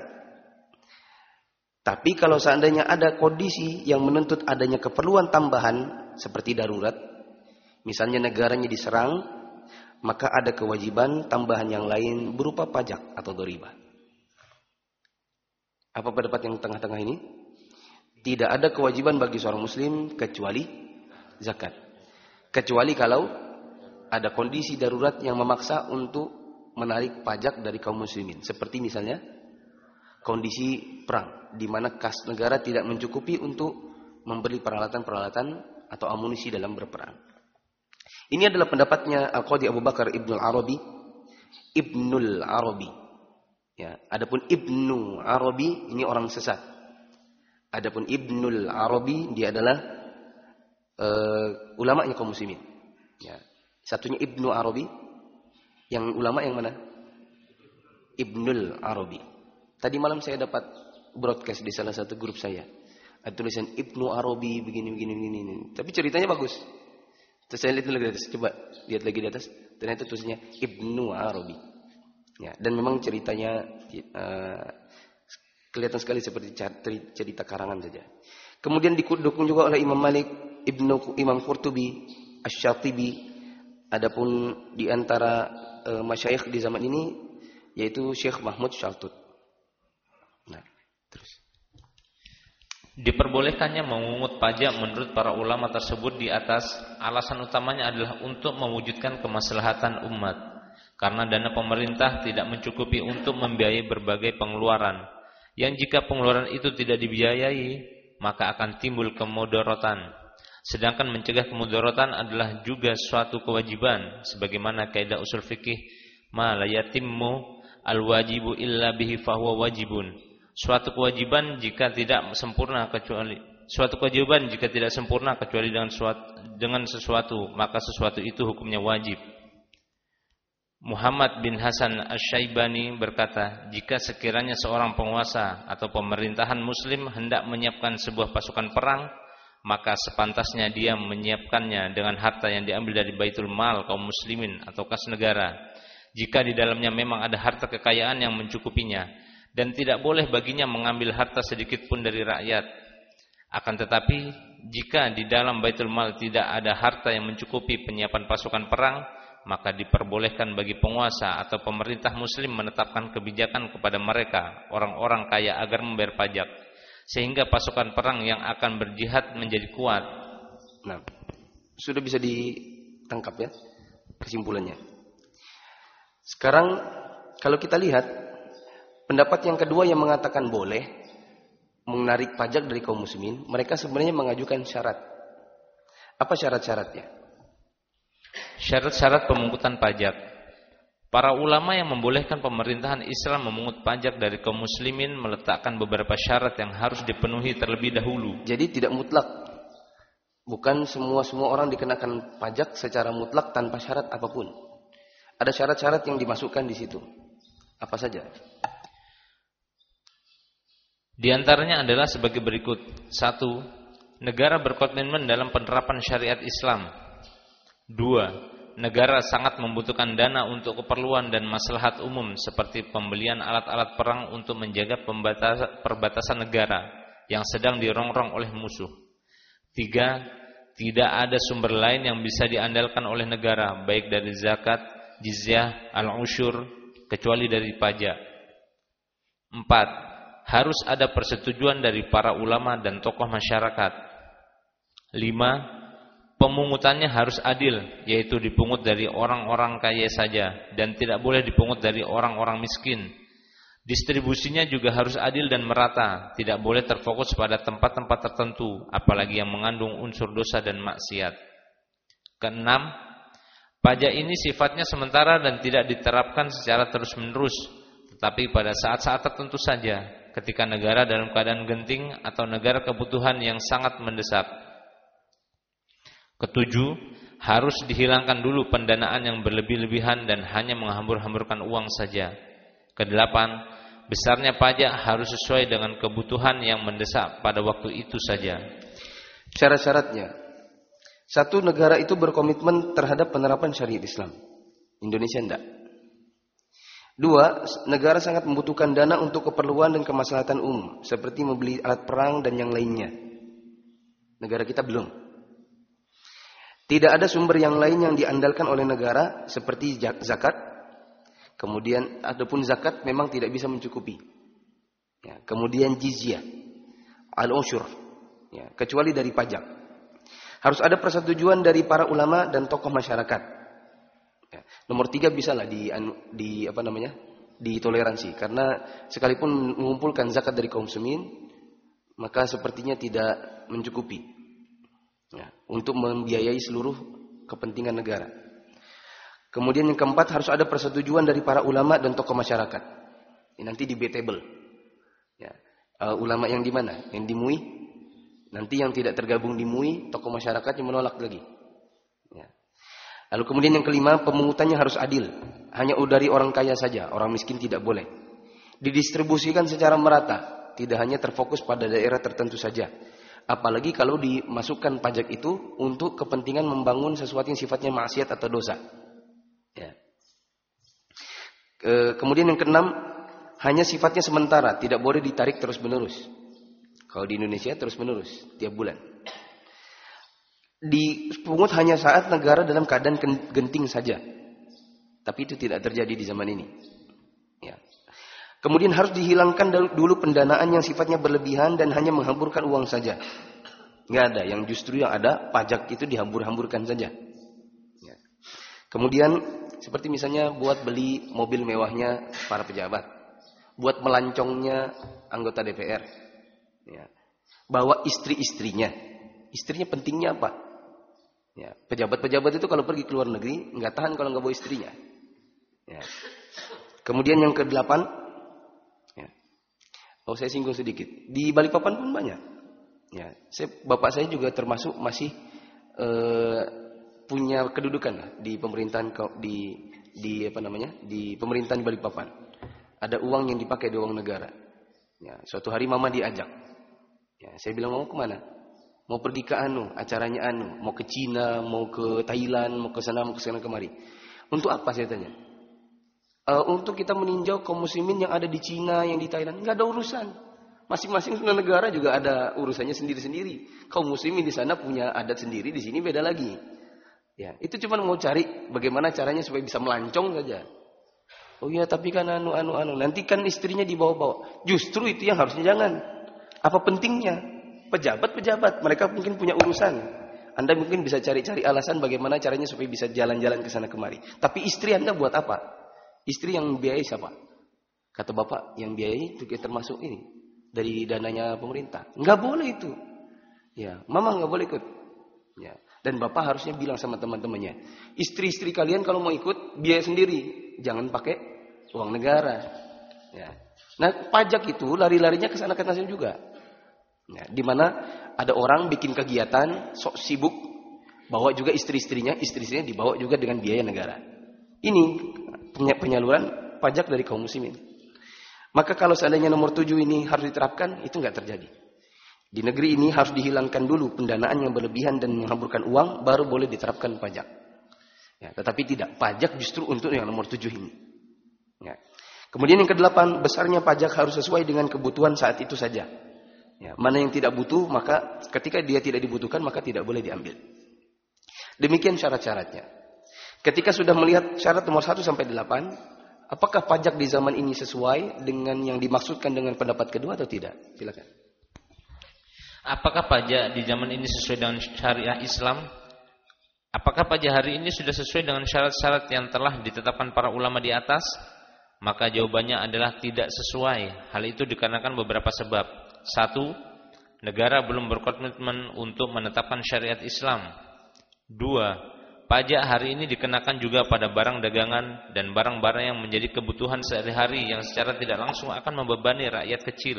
Tapi kalau seandainya ada kondisi yang menuntut adanya keperluan tambahan seperti darurat, misalnya negaranya diserang, maka ada kewajiban tambahan yang lain berupa pajak atau doribah. Apa pendapat yang tengah-tengah ini? Tidak ada kewajiban bagi seorang muslim kecuali zakat. Kecuali kalau ada kondisi darurat yang memaksa untuk menarik pajak dari kaum muslimin. Seperti misalnya kondisi perang, di mana kas negara tidak mencukupi untuk membeli peralatan-peralatan atau amunisi dalam berperang. Ini adalah pendapatnya Al-Qadhi Abu Bakar Ibnul Arabi. Ya, adapun Ibnu Arabi ini orang sesat. Adapun Ibnul Arabi dia adalah ulamanya kaum muslimin. Ya. Satunya Ibnu Arabi, yang ulama yang mana? Ibnul Arabi. Tadi malam saya dapat broadcast di salah satu grup saya. Ada tulisan Ibnu Arabi begini. Tapi ceritanya bagus. Terus saya lihat lagi di atas, coba lihat lagi di atas. Ternyata tulisannya Ibnu Arabi. Ya, dan memang ceritanya kelihatan sekali seperti cerita karangan saja. Kemudian didukung juga oleh Imam Malik, Imam Qurtubi, Asy-Syatibi. Adapun di antara masyayikh di zaman ini yaitu Syekh Mahmud Shaltut. Nah, terus. Diperbolehkannya memungut pajak menurut para ulama tersebut di atas alasan utamanya adalah untuk mewujudkan kemaslahatan umat. Karena dana pemerintah tidak mencukupi untuk membiayai berbagai pengeluaran. Yang jika pengeluaran itu tidak dibiayai, maka akan timbul kemudaratan. Sedangkan mencegah kemudaratan adalah juga suatu kewajiban. Sebagaimana kaidah usul fikih, ma la yatimmu al-wajibu illa bihi fahuwa wajibun. Suatu kewajiban jika tidak sempurna kecuali dengan sesuatu, maka sesuatu itu hukumnya wajib. Muhammad bin Hasan Asy-Syaibani berkata, jika sekiranya seorang penguasa atau pemerintahan muslim hendak menyiapkan sebuah pasukan perang, maka sepantasnya dia menyiapkannya dengan harta yang diambil dari baitul mal kaum muslimin atau kas negara, jika di dalamnya memang ada harta kekayaan yang mencukupinya, dan tidak boleh baginya mengambil harta sedikit pun dari rakyat. Akan tetapi, jika di dalam baitul mal tidak ada harta yang mencukupi penyiapan pasukan perang, maka diperbolehkan bagi penguasa atau pemerintah muslim menetapkan kebijakan kepada mereka, orang-orang kaya, agar membayar pajak, sehingga pasukan perang yang akan berjihad menjadi kuat. Nah, sudah bisa ditangkap ya kesimpulannya. Sekarang kalau kita lihat pendapat yang kedua yang mengatakan boleh menarik pajak dari kaum muslimin, mereka sebenarnya mengajukan syarat. Apa syarat-syaratnya? Syarat-syarat pemungutan pajak. Para ulama yang membolehkan pemerintahan Islam memungut pajak dari kaum muslimin meletakkan beberapa syarat yang harus dipenuhi terlebih dahulu. Jadi tidak mutlak. Bukan semua orang dikenakan pajak secara mutlak tanpa syarat apapun. Ada syarat-syarat yang dimasukkan di situ. Apa saja? Di antaranya adalah sebagai berikut. 1. Negara berkomitmen dalam penerapan syariat Islam. 2. Negara sangat membutuhkan dana untuk keperluan dan maslahat umum seperti pembelian alat-alat perang untuk menjaga perbatasan negara yang sedang dirongrong oleh musuh. 3. Tidak ada sumber lain yang bisa diandalkan oleh negara, baik dari zakat, jizyah, al-usyur, kecuali dari pajak. 4. Harus ada persetujuan dari para ulama dan tokoh masyarakat. 5. Pemungutannya harus adil, yaitu dipungut dari orang-orang kaya saja dan tidak boleh dipungut dari orang-orang miskin. Distribusinya juga harus adil dan merata, tidak boleh terfokus pada tempat-tempat tertentu, apalagi yang mengandung unsur dosa dan maksiat. 6. Pajak ini sifatnya sementara dan tidak diterapkan secara terus-menerus, tetapi pada saat-saat tertentu saja, ketika negara dalam keadaan genting atau negara kebutuhan yang sangat mendesak. 7. Harus dihilangkan dulu pendanaan yang berlebih-lebihan dan hanya menghambur-hamburkan uang saja. 8. Besarnya pajak harus sesuai dengan kebutuhan yang mendesak pada waktu itu saja. Syarat-syaratnya. 1. Negara itu berkomitmen terhadap penerapan syariat Islam. Indonesia tidak. 2. Negara sangat membutuhkan dana untuk keperluan dan kemaslahatan umum, seperti membeli alat perang dan yang lainnya. Negara kita belum. Tidak ada sumber yang lain yang diandalkan oleh negara seperti zakat. Kemudian adapun zakat memang tidak bisa mencukupi. Ya, kemudian jizyah, al-usyur, ya, kecuali dari pajak. Harus ada persetujuan dari para ulama dan tokoh masyarakat. Ya, nomor 3 bisalah ditoleransi, karena sekalipun mengumpulkan zakat dari kaum muslimin, maka sepertinya tidak mencukupi. Ya, untuk membiayai seluruh kepentingan negara. Kemudian yang keempat, harus ada persetujuan dari para ulama dan tokoh masyarakat. Ini nanti debatable. Ya, ulama yang di mana? Yang di MUI. Nanti yang tidak tergabung di MUI, tokoh masyarakat yang menolak lagi. Ya. Lalu kemudian yang kelima, pemungutannya harus adil. Hanya dari orang kaya saja, orang miskin tidak boleh. Didistribusikan secara merata, tidak hanya terfokus pada daerah tertentu saja. Apalagi kalau dimasukkan pajak itu untuk kepentingan membangun sesuatu yang sifatnya maksiat atau dosa. Ya. Kemudian yang keenam, hanya sifatnya sementara, tidak boleh ditarik terus-menerus. Kalau di Indonesia terus-menerus, tiap bulan. Dipungut hanya saat negara dalam keadaan genting saja. Tapi itu tidak terjadi di zaman ini. Ya. Kemudian harus dihilangkan dulu pendanaan yang sifatnya berlebihan dan hanya menghamburkan uang saja. Nggak ada, yang justru yang ada pajak itu dihambur-hamburkan saja. Ya. Kemudian seperti misalnya buat beli mobil mewahnya para pejabat, buat melancongnya anggota DPR, ya. Bawa istri-istrinya. Istrinya pentingnya apa? Ya. Pejabat-pejabat itu kalau pergi ke luar negeri nggak tahan kalau nggak bawa istrinya. Ya. Kemudian yang ke-8. Saya singgung sedikit. Di Balikpapan pun banyak. Ya, bapak saya juga termasuk masih punya kedudukan lah di pemerintahan di di pemerintahan di Balikpapan. Ada uang yang dipakai di uang negara. Ya, suatu hari mama diajak. Ya, saya bilang, mau kemana? Mau pergi ke acaranya mau ke Cina, mau ke Thailand, mau ke sana kemari. Untuk apa saya tanya? Untuk kita meninjau kaum muslimin yang ada di Cina, yang di Thailand. Nggak ada urusan. Masing-masing negara juga ada urusannya sendiri-sendiri. Kaum muslimin di sana punya adat sendiri, di sini beda lagi. Ya, itu cuma mau cari bagaimana caranya supaya bisa melancong saja. Oh iya, tapi kan nanti kan istrinya dibawa-bawa. Justru itu yang harusnya jangan. Apa pentingnya? Pejabat, mereka mungkin punya urusan. Anda mungkin bisa cari-cari alasan bagaimana caranya supaya bisa jalan-jalan ke sana kemari. Tapi istri Anda buat apa? Istri yang biayai siapa? Kata bapak, yang biayai juga termasuk ini. Dari dananya pemerintah. Nggak boleh itu. Ya, mama nggak boleh ikut. Ya. Dan bapak harusnya bilang sama teman-temannya. Istri-istri kalian kalau mau ikut, biaya sendiri. Jangan pakai uang negara. Ya. Nah, pajak itu lari-larinya ke sana ke sana juga. Ya, di mana ada orang bikin kegiatan, sok sibuk, bawa juga istri-istrinya dibawa juga dengan biaya negara. Ini penyaluran pajak dari kaum muslimin. Maka kalau seandainya nomor 7 ini harus diterapkan, itu nggak terjadi. Di negeri ini harus dihilangkan dulu pendanaan yang berlebihan dan menghamburkan uang, baru boleh diterapkan pajak. Ya, tetapi tidak, pajak justru untuk yang nomor 7 ini. Ya. Kemudian yang ke-8, besarnya pajak harus sesuai dengan kebutuhan saat itu saja. Ya, mana yang tidak butuh, maka ketika dia tidak dibutuhkan, maka tidak boleh diambil. Demikian syarat-syaratnya. Ketika sudah melihat syarat nomor 1 sampai 8, apakah pajak di zaman ini sesuai dengan yang dimaksudkan dengan pendapat kedua atau tidak? Silakan. Apakah pajak di zaman ini sesuai dengan syariah Islam? Apakah pajak hari ini sudah sesuai dengan syarat-syarat yang telah ditetapkan para ulama di atas? Maka jawabannya adalah tidak sesuai. Hal itu dikarenakan beberapa sebab. 1. Negara belum berkomitmen untuk menetapkan syariat Islam. 2. Pajak hari ini dikenakan juga pada barang dagangan dan barang-barang yang menjadi kebutuhan sehari-hari yang secara tidak langsung akan membebani rakyat kecil.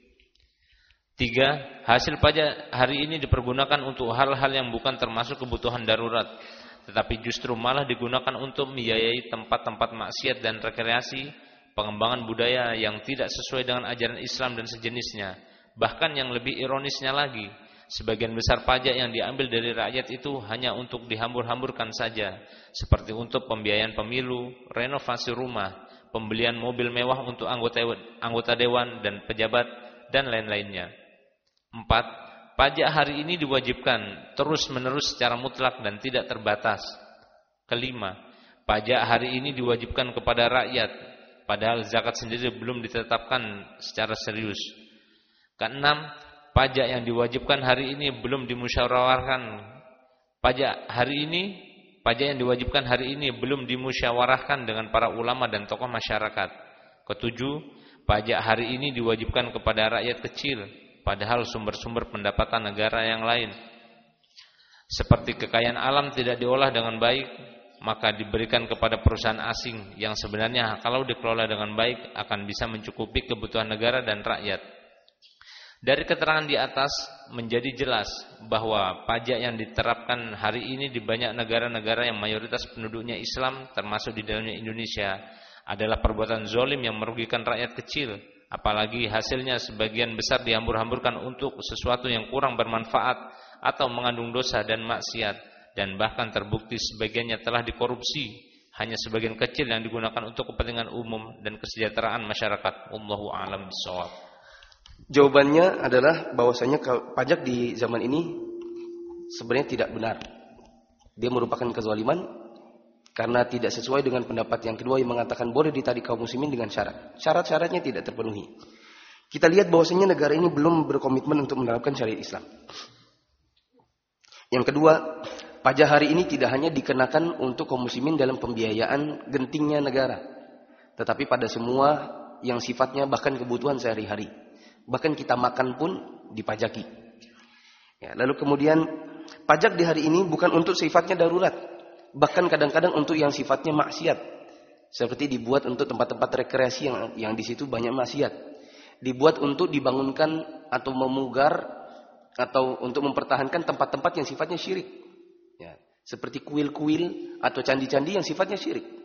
3. Hasil pajak hari ini dipergunakan untuk hal-hal yang bukan termasuk kebutuhan darurat, tetapi justru malah digunakan untuk membiayai tempat-tempat maksiat dan rekreasi, pengembangan budaya yang tidak sesuai dengan ajaran Islam dan sejenisnya. Bahkan yang lebih ironisnya lagi, sebagian besar pajak yang diambil dari rakyat itu hanya untuk dihambur-hamburkan saja, seperti untuk pembiayaan pemilu, renovasi rumah, pembelian mobil mewah untuk anggota dewan dan pejabat, dan lain-lainnya. 4. Pajak hari ini diwajibkan terus-menerus secara mutlak dan tidak terbatas. 5. Pajak hari ini diwajibkan kepada rakyat, padahal zakat sendiri belum ditetapkan secara serius. 6. Pajak yang diwajibkan hari ini belum dimusyawarahkan. Pajak yang diwajibkan hari ini belum dimusyawarahkan dengan para ulama dan tokoh masyarakat. 7. Pajak hari ini diwajibkan kepada rakyat kecil, padahal sumber-sumber pendapatan negara yang lain, seperti kekayaan alam, tidak diolah dengan baik, maka diberikan kepada perusahaan asing yang sebenarnya kalau dikelola dengan baik akan bisa mencukupi kebutuhan negara dan rakyat. Dari keterangan di atas menjadi jelas bahwa pajak yang diterapkan hari ini di banyak negara-negara yang mayoritas penduduknya Islam, termasuk di dalamnya Indonesia, adalah perbuatan zalim yang merugikan rakyat kecil, apalagi hasilnya sebagian besar dihambur-hamburkan untuk sesuatu yang kurang bermanfaat atau mengandung dosa dan maksiat, dan bahkan terbukti sebagiannya telah dikorupsi, hanya sebagian kecil yang digunakan untuk kepentingan umum dan kesejahteraan masyarakat. Wallahu a'lam bishawab. Jawabannya adalah bahwasanya pajak di zaman ini sebenarnya tidak benar. Dia merupakan kezaliman karena tidak sesuai dengan pendapat yang kedua yang mengatakan boleh ditarik kaum muslimin dengan syarat. Syarat-syaratnya tidak terpenuhi. Kita lihat bahwasanya negara ini belum berkomitmen untuk menerapkan syariat Islam. Yang kedua, pajak hari ini tidak hanya dikenakan untuk kaum muslimin dalam pembiayaan gentingnya negara, tetapi pada semua yang sifatnya bahkan kebutuhan sehari-hari. Bahkan kita makan pun dipajaki. Ya, lalu kemudian pajak di hari ini bukan untuk sifatnya darurat, bahkan kadang-kadang untuk yang sifatnya maksiat. Seperti dibuat untuk tempat-tempat rekreasi yang di situ banyak maksiat. Dibuat untuk dibangunkan atau memugar atau untuk mempertahankan tempat-tempat yang sifatnya syirik. Ya, seperti kuil-kuil atau candi-candi yang sifatnya syirik.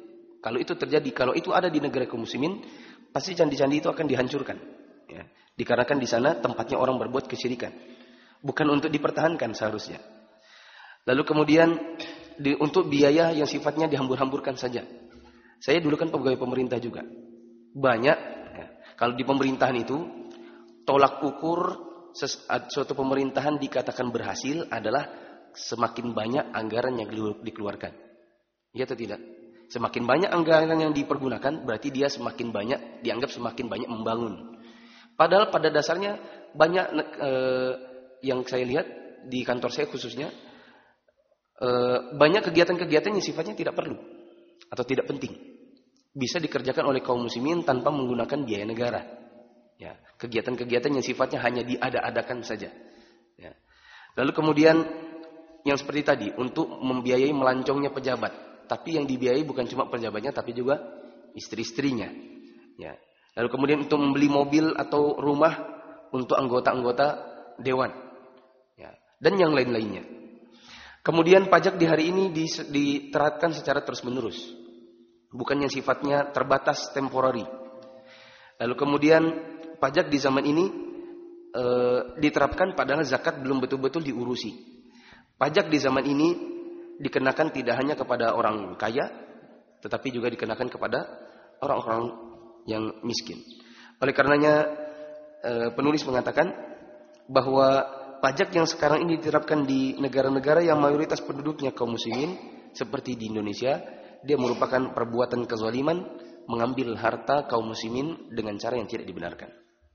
Kalau itu terjadi, kalau itu ada di negara kaum muslimin, pasti candi-candi itu akan dihancurkan. Ya. Dikarenakan di sana tempatnya orang berbuat kesyirikan. Bukan untuk dipertahankan seharusnya. Lalu kemudian untuk biaya yang sifatnya dihambur-hamburkan saja. Saya dulu kan pegawai pemerintah juga. Banyak, ya, kalau di pemerintahan itu, tolak ukur suatu pemerintahan dikatakan berhasil adalah semakin banyak anggaran yang dikeluarkan. Ya atau tidak? Semakin banyak anggaran yang dipergunakan, berarti dia semakin banyak, dianggap semakin banyak membangun. Padahal pada dasarnya banyak yang saya lihat di kantor saya khususnya, banyak kegiatan-kegiatan yang sifatnya tidak perlu atau tidak penting. Bisa dikerjakan oleh kaum muslimin tanpa menggunakan biaya negara. Ya, kegiatan-kegiatan yang sifatnya hanya diada-adakan saja. Ya. Lalu kemudian yang seperti tadi, untuk membiayai melancongnya pejabat. Tapi yang dibiayai bukan cuma pejabatnya, tapi juga istri-istrinya. Ya. Lalu kemudian untuk membeli mobil atau rumah untuk anggota-anggota dewan. Ya. Dan yang lain-lainnya. Kemudian pajak di hari ini diterapkan secara terus-menerus. Bukan yang sifatnya terbatas temporary. Lalu kemudian pajak di zaman ini diterapkan padahal zakat belum betul-betul diurusi. Pajak di zaman ini dikenakan tidak hanya kepada orang kaya, tetapi juga dikenakan kepada orang-orang yang miskin. Oleh karenanya penulis mengatakan bahwa pajak yang sekarang ini diterapkan di negara-negara yang mayoritas penduduknya kaum muslimin seperti di Indonesia, dia merupakan perbuatan kezaliman, mengambil harta kaum muslimin dengan cara yang tidak dibenarkan.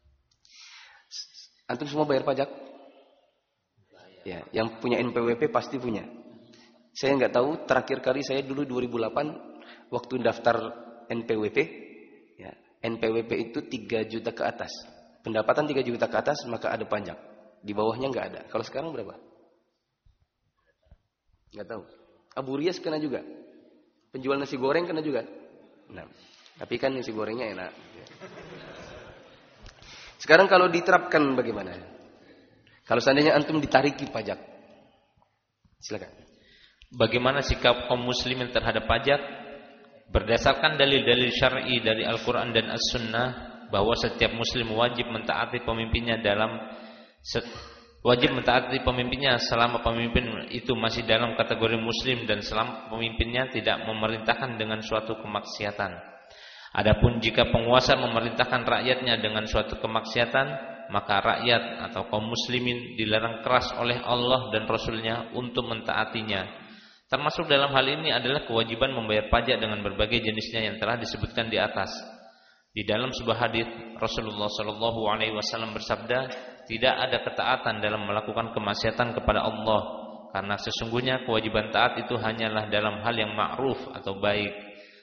Antum semua bayar pajak? Ya, yang punya NPWP pasti punya. Saya nggak tahu, terakhir kali saya dulu 2008 waktu daftar NPWP, ya, NPWP itu 3 juta ke atas. Pendapatan 3 juta ke atas maka ada pajak. Di bawahnya nggak ada. Kalau sekarang berapa? Nggak tahu. Abu Rias kena juga. Penjual nasi goreng kena juga. Nah, tapi kan nasi gorengnya enak. Sekarang kalau diterapkan bagaimana? Kalau seandainya antum ditariki pajak, silakan. Bagaimana sikap kaum muslimin terhadap pajak? Berdasarkan dalil-dalil syar'i dari Al-Quran dan As-Sunnah, bahwa setiap muslim wajib mentaati pemimpinnya selama pemimpin itu masih dalam kategori muslim dan selama pemimpinnya tidak memerintahkan dengan suatu kemaksiatan. Adapun jika penguasa memerintahkan rakyatnya dengan suatu kemaksiatan, maka rakyat atau kaum muslimin dilarang keras oleh Allah dan Rasul-Nya untuk mentaatinya. Termasuk dalam hal ini adalah kewajiban membayar pajak dengan berbagai jenisnya yang telah disebutkan di atas. Di dalam sebuah hadis Rasulullah SAW bersabda, tidak ada ketaatan dalam melakukan kemaksiatan kepada Allah, karena sesungguhnya kewajiban taat itu hanyalah dalam hal yang ma'ruf atau baik.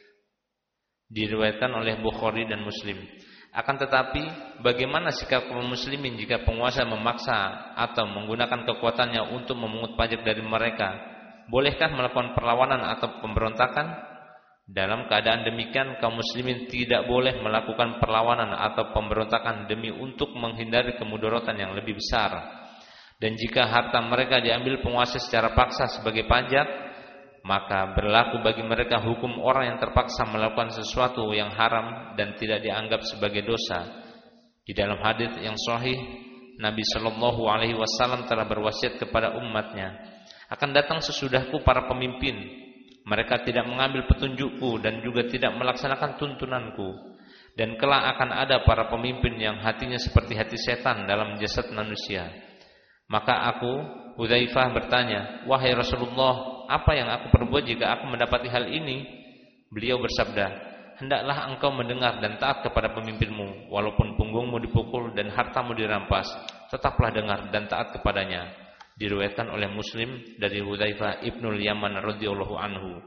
Diriwayatkan oleh Bukhari dan Muslim. Akan tetapi, bagaimana sikap kaum muslimin jika penguasa memaksa atau menggunakan kekuatannya untuk memungut pajak dari mereka? Bolehkah melakukan perlawanan atau pemberontakan? Dalam keadaan demikian, kaum muslimin tidak boleh melakukan perlawanan atau pemberontakan demi untuk menghindari kemudaratan yang lebih besar. Dan jika harta mereka diambil penguasa secara paksa sebagai pajak, maka berlaku bagi mereka hukum orang yang terpaksa melakukan sesuatu yang haram dan tidak dianggap sebagai dosa. Di dalam hadis yang sahih, Nabi Shallallahu Alaihi Wasallam telah berwasiat kepada umatnya, akan datang sesudahku para pemimpin, mereka tidak mengambil petunjukku dan juga tidak melaksanakan tuntunanku, dan kelak akan ada para pemimpin yang hatinya seperti hati setan dalam jasad manusia. Maka aku, Hudzaifah, bertanya, wahai Rasulullah, apa yang aku perbuat jika aku mendapati hal ini? Beliau bersabda, hendaklah engkau mendengar dan taat kepada pemimpinmu, walaupun punggungmu dipukul dan hartamu dirampas, tetaplah dengar dan taat kepadanya. Diriwayatkan oleh Muslim dari Hudzaifah ibnul Yaman radhiyallahu anhu.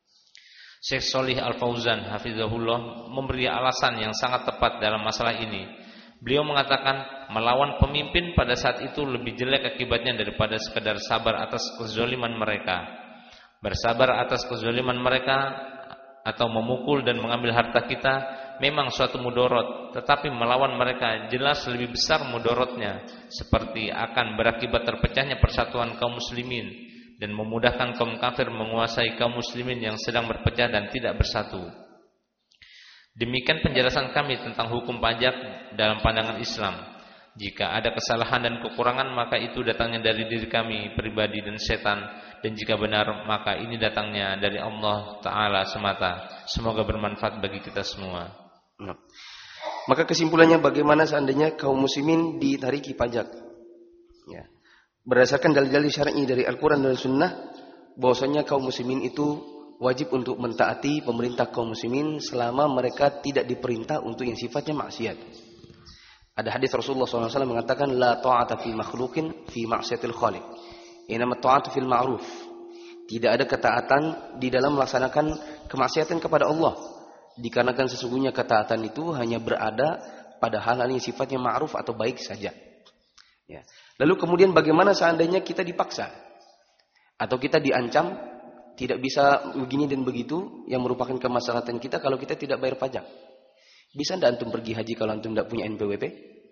Syekh Shalih Al-Fauzan hafizahullah memberi alasan yang sangat tepat dalam masalah ini. Beliau mengatakan melawan pemimpin pada saat itu lebih jelek akibatnya daripada sekedar sabar atas kezaliman mereka. Bersabar atas kezaliman mereka atau memukul dan mengambil harta kita memang suatu mudorot, tetapi melawan mereka jelas lebih besar mudorotnya, seperti akan berakibat terpecahnya persatuan kaum muslimin dan memudahkan kaum kafir menguasai kaum muslimin yang sedang berpecah dan tidak bersatu. Demikian penjelasan kami tentang hukum pajak dalam pandangan Islam. Jika ada kesalahan dan kekurangan, maka itu datangnya dari diri kami pribadi dan setan, dan jika benar, maka ini datangnya dari Allah Ta'ala semata. Semoga bermanfaat bagi kita semua. Maka kesimpulannya, bagaimana seandainya kaum muslimin ditariki pajak? Ya. Berdasarkan dalil-dalil syar'i dari Al-Quran dan Sunnah, bahwasanya kaum muslimin itu wajib untuk mentaati pemerintah kaum muslimin selama mereka tidak diperintah untuk yang sifatnya maksiat. Ada hadis Rasulullah SAW mengatakan, la ta'ata fi makhluqin fi ma'siyatil khaliq, inama ta'atu fil ma'ruf. Tidak ada ketaatan di dalam melaksanakan kemaksiatan kepada Allah, dikarenakan sesungguhnya ketaatan itu hanya berada pada hal-hal yang sifatnya ma'ruf atau baik saja. Ya. Lalu kemudian bagaimana seandainya kita dipaksa atau kita diancam tidak bisa begini dan begitu, yang merupakan kemaslahatan kita kalau kita tidak bayar pajak? Bisa tidak antum pergi haji kalau antum tidak punya NPWP?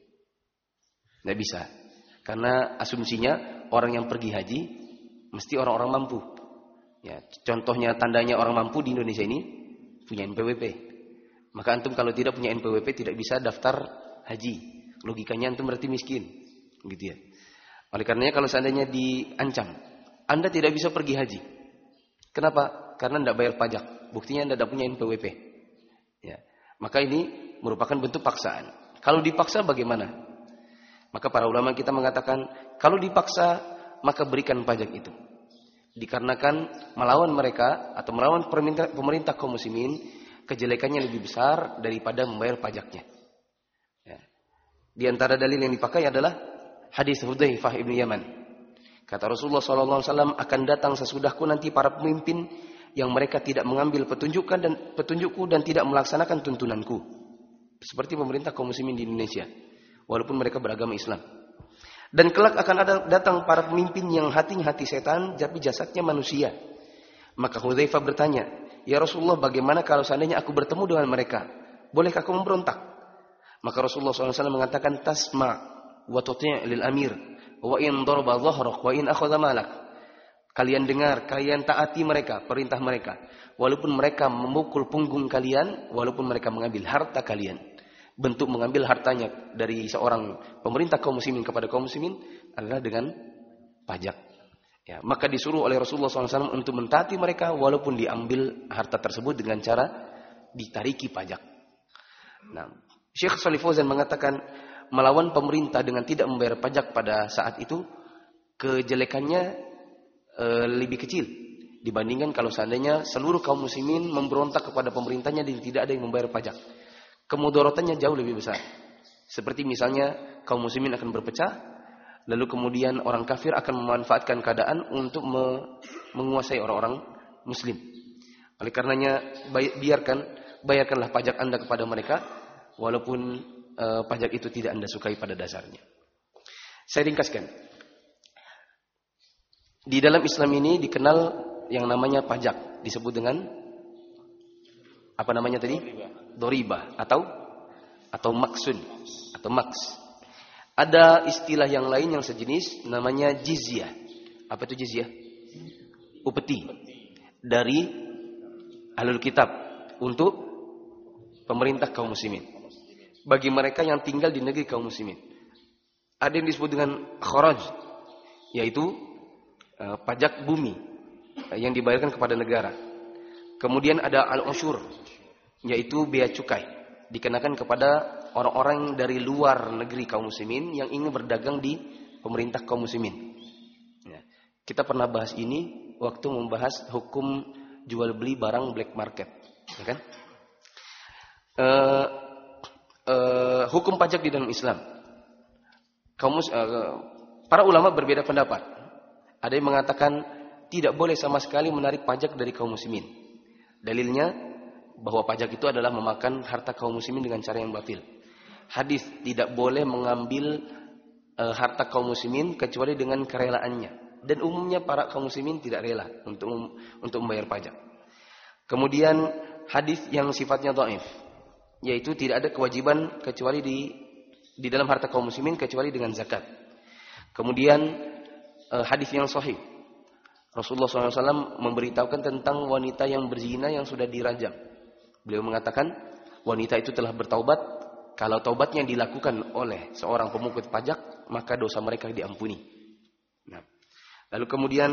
Tidak bisa. Karena asumsinya orang yang pergi haji mesti orang-orang mampu. Ya, contohnya tandanya orang mampu di Indonesia ini punya NPWP. Maka antum kalau tidak punya NPWP tidak bisa daftar haji. Logikanya antum berarti miskin. Gitu ya. Oleh karenanya kalau seandainya diancam, Anda tidak bisa pergi haji. Kenapa? Karena tidak bayar pajak. Buktinya Anda tidak punya NPWP. Ya. Maka ini merupakan bentuk paksaan. Kalau dipaksa bagaimana? Maka para ulama kita mengatakan, kalau dipaksa maka berikan pajak itu. Dikarenakan melawan mereka atau melawan pemerintah kaum muslimin, kejelekannya lebih besar daripada membayar pajaknya. Ya. Di antara dalil yang dipakai adalah hadis Hudzaifah ibn Yaman. Kata Rasulullah SAW, akan datang sesudahku nanti para pemimpin yang mereka tidak mengambil petunjukku dan tidak melaksanakan tuntunanku. Seperti pemerintah kaum muslimin di Indonesia, walaupun mereka beragama Islam. Dan kelak akan datang para pemimpin yang hatinya hati setan, tapi jasadnya manusia. Maka Hudzaifah bertanya, ya Rasulullah, bagaimana kalau seandainya aku bertemu dengan mereka? Bolehkah aku memberontak? Maka Rasulullah SAW mengatakan, tasma' wa tuti' lil amir wa in daraba dhahrak wa in akhadha malak. Kalian dengar, kalian taati mereka, perintah mereka, walaupun mereka memukul punggung kalian, walaupun mereka mengambil harta kalian. Bentuk mengambil hartanya dari seorang pemerintah kaum muslimin kepada kaum muslimin adalah dengan pajak. Ya, maka disuruh oleh Rasulullah SAW untuk mentaati mereka walaupun diambil harta tersebut dengan cara ditariki pajak. Nah, Syekh Shalih Fauzan mengatakan, melawan pemerintah dengan tidak membayar pajak pada saat itu kejelekannya lebih kecil dibandingkan kalau seandainya seluruh kaum muslimin memberontak kepada pemerintahnya dan tidak ada yang membayar pajak. Kemudaratannya jauh lebih besar. Seperti misalnya kaum muslimin akan berpecah, lalu kemudian orang kafir akan memanfaatkan keadaan untuk menguasai orang-orang muslim. Oleh karenanya bayarkanlah pajak Anda kepada mereka walaupun pajak itu tidak Anda sukai pada dasarnya. Saya ringkaskan. Di dalam Islam ini dikenal yang namanya pajak, disebut dengan apa namanya tadi? Doribah atau maksun atau maks. Ada istilah yang lain yang sejenis namanya jizyah. Apa itu jizyah? Upeti dari ahlul kitab untuk pemerintah kaum muslimin. Bagi mereka yang tinggal di negeri kaum muslimin. Ada yang disebut dengan kharaj, yaitu pajak bumi yang dibayarkan kepada negara. Kemudian ada al-usyur, yaitu bea cukai, dikenakan kepada orang-orang dari luar negeri kaum muslimin yang ingin berdagang di pemerintah kaum muslimin. Ya. Kita pernah bahas ini waktu membahas hukum jual beli barang black market, ya kan? Hukum pajak di dalam Islam. Para ulama berbeda pendapat. Ada yang mengatakan tidak boleh sama sekali menarik pajak dari kaum muslimin. Dalilnya bahwa pajak itu adalah memakan harta kaum muslimin dengan cara yang batil. Hadis tidak boleh mengambil harta kaum muslimin kecuali dengan kerelaannya. Dan umumnya para kaum muslimin tidak rela untuk membayar pajak. Kemudian hadis yang sifatnya dhaif, yaitu tidak ada kewajiban kecuali di dalam harta kaum muslimin kecuali dengan zakat. Kemudian hadis yang sahih, Rasulullah SAW memberitahukan tentang wanita yang berzina yang sudah dirajam. Beliau mengatakan, wanita itu telah bertaubat, kalau taubatnya dilakukan oleh seorang pemungut pajak, maka dosa mereka diampuni. Nah, lalu kemudian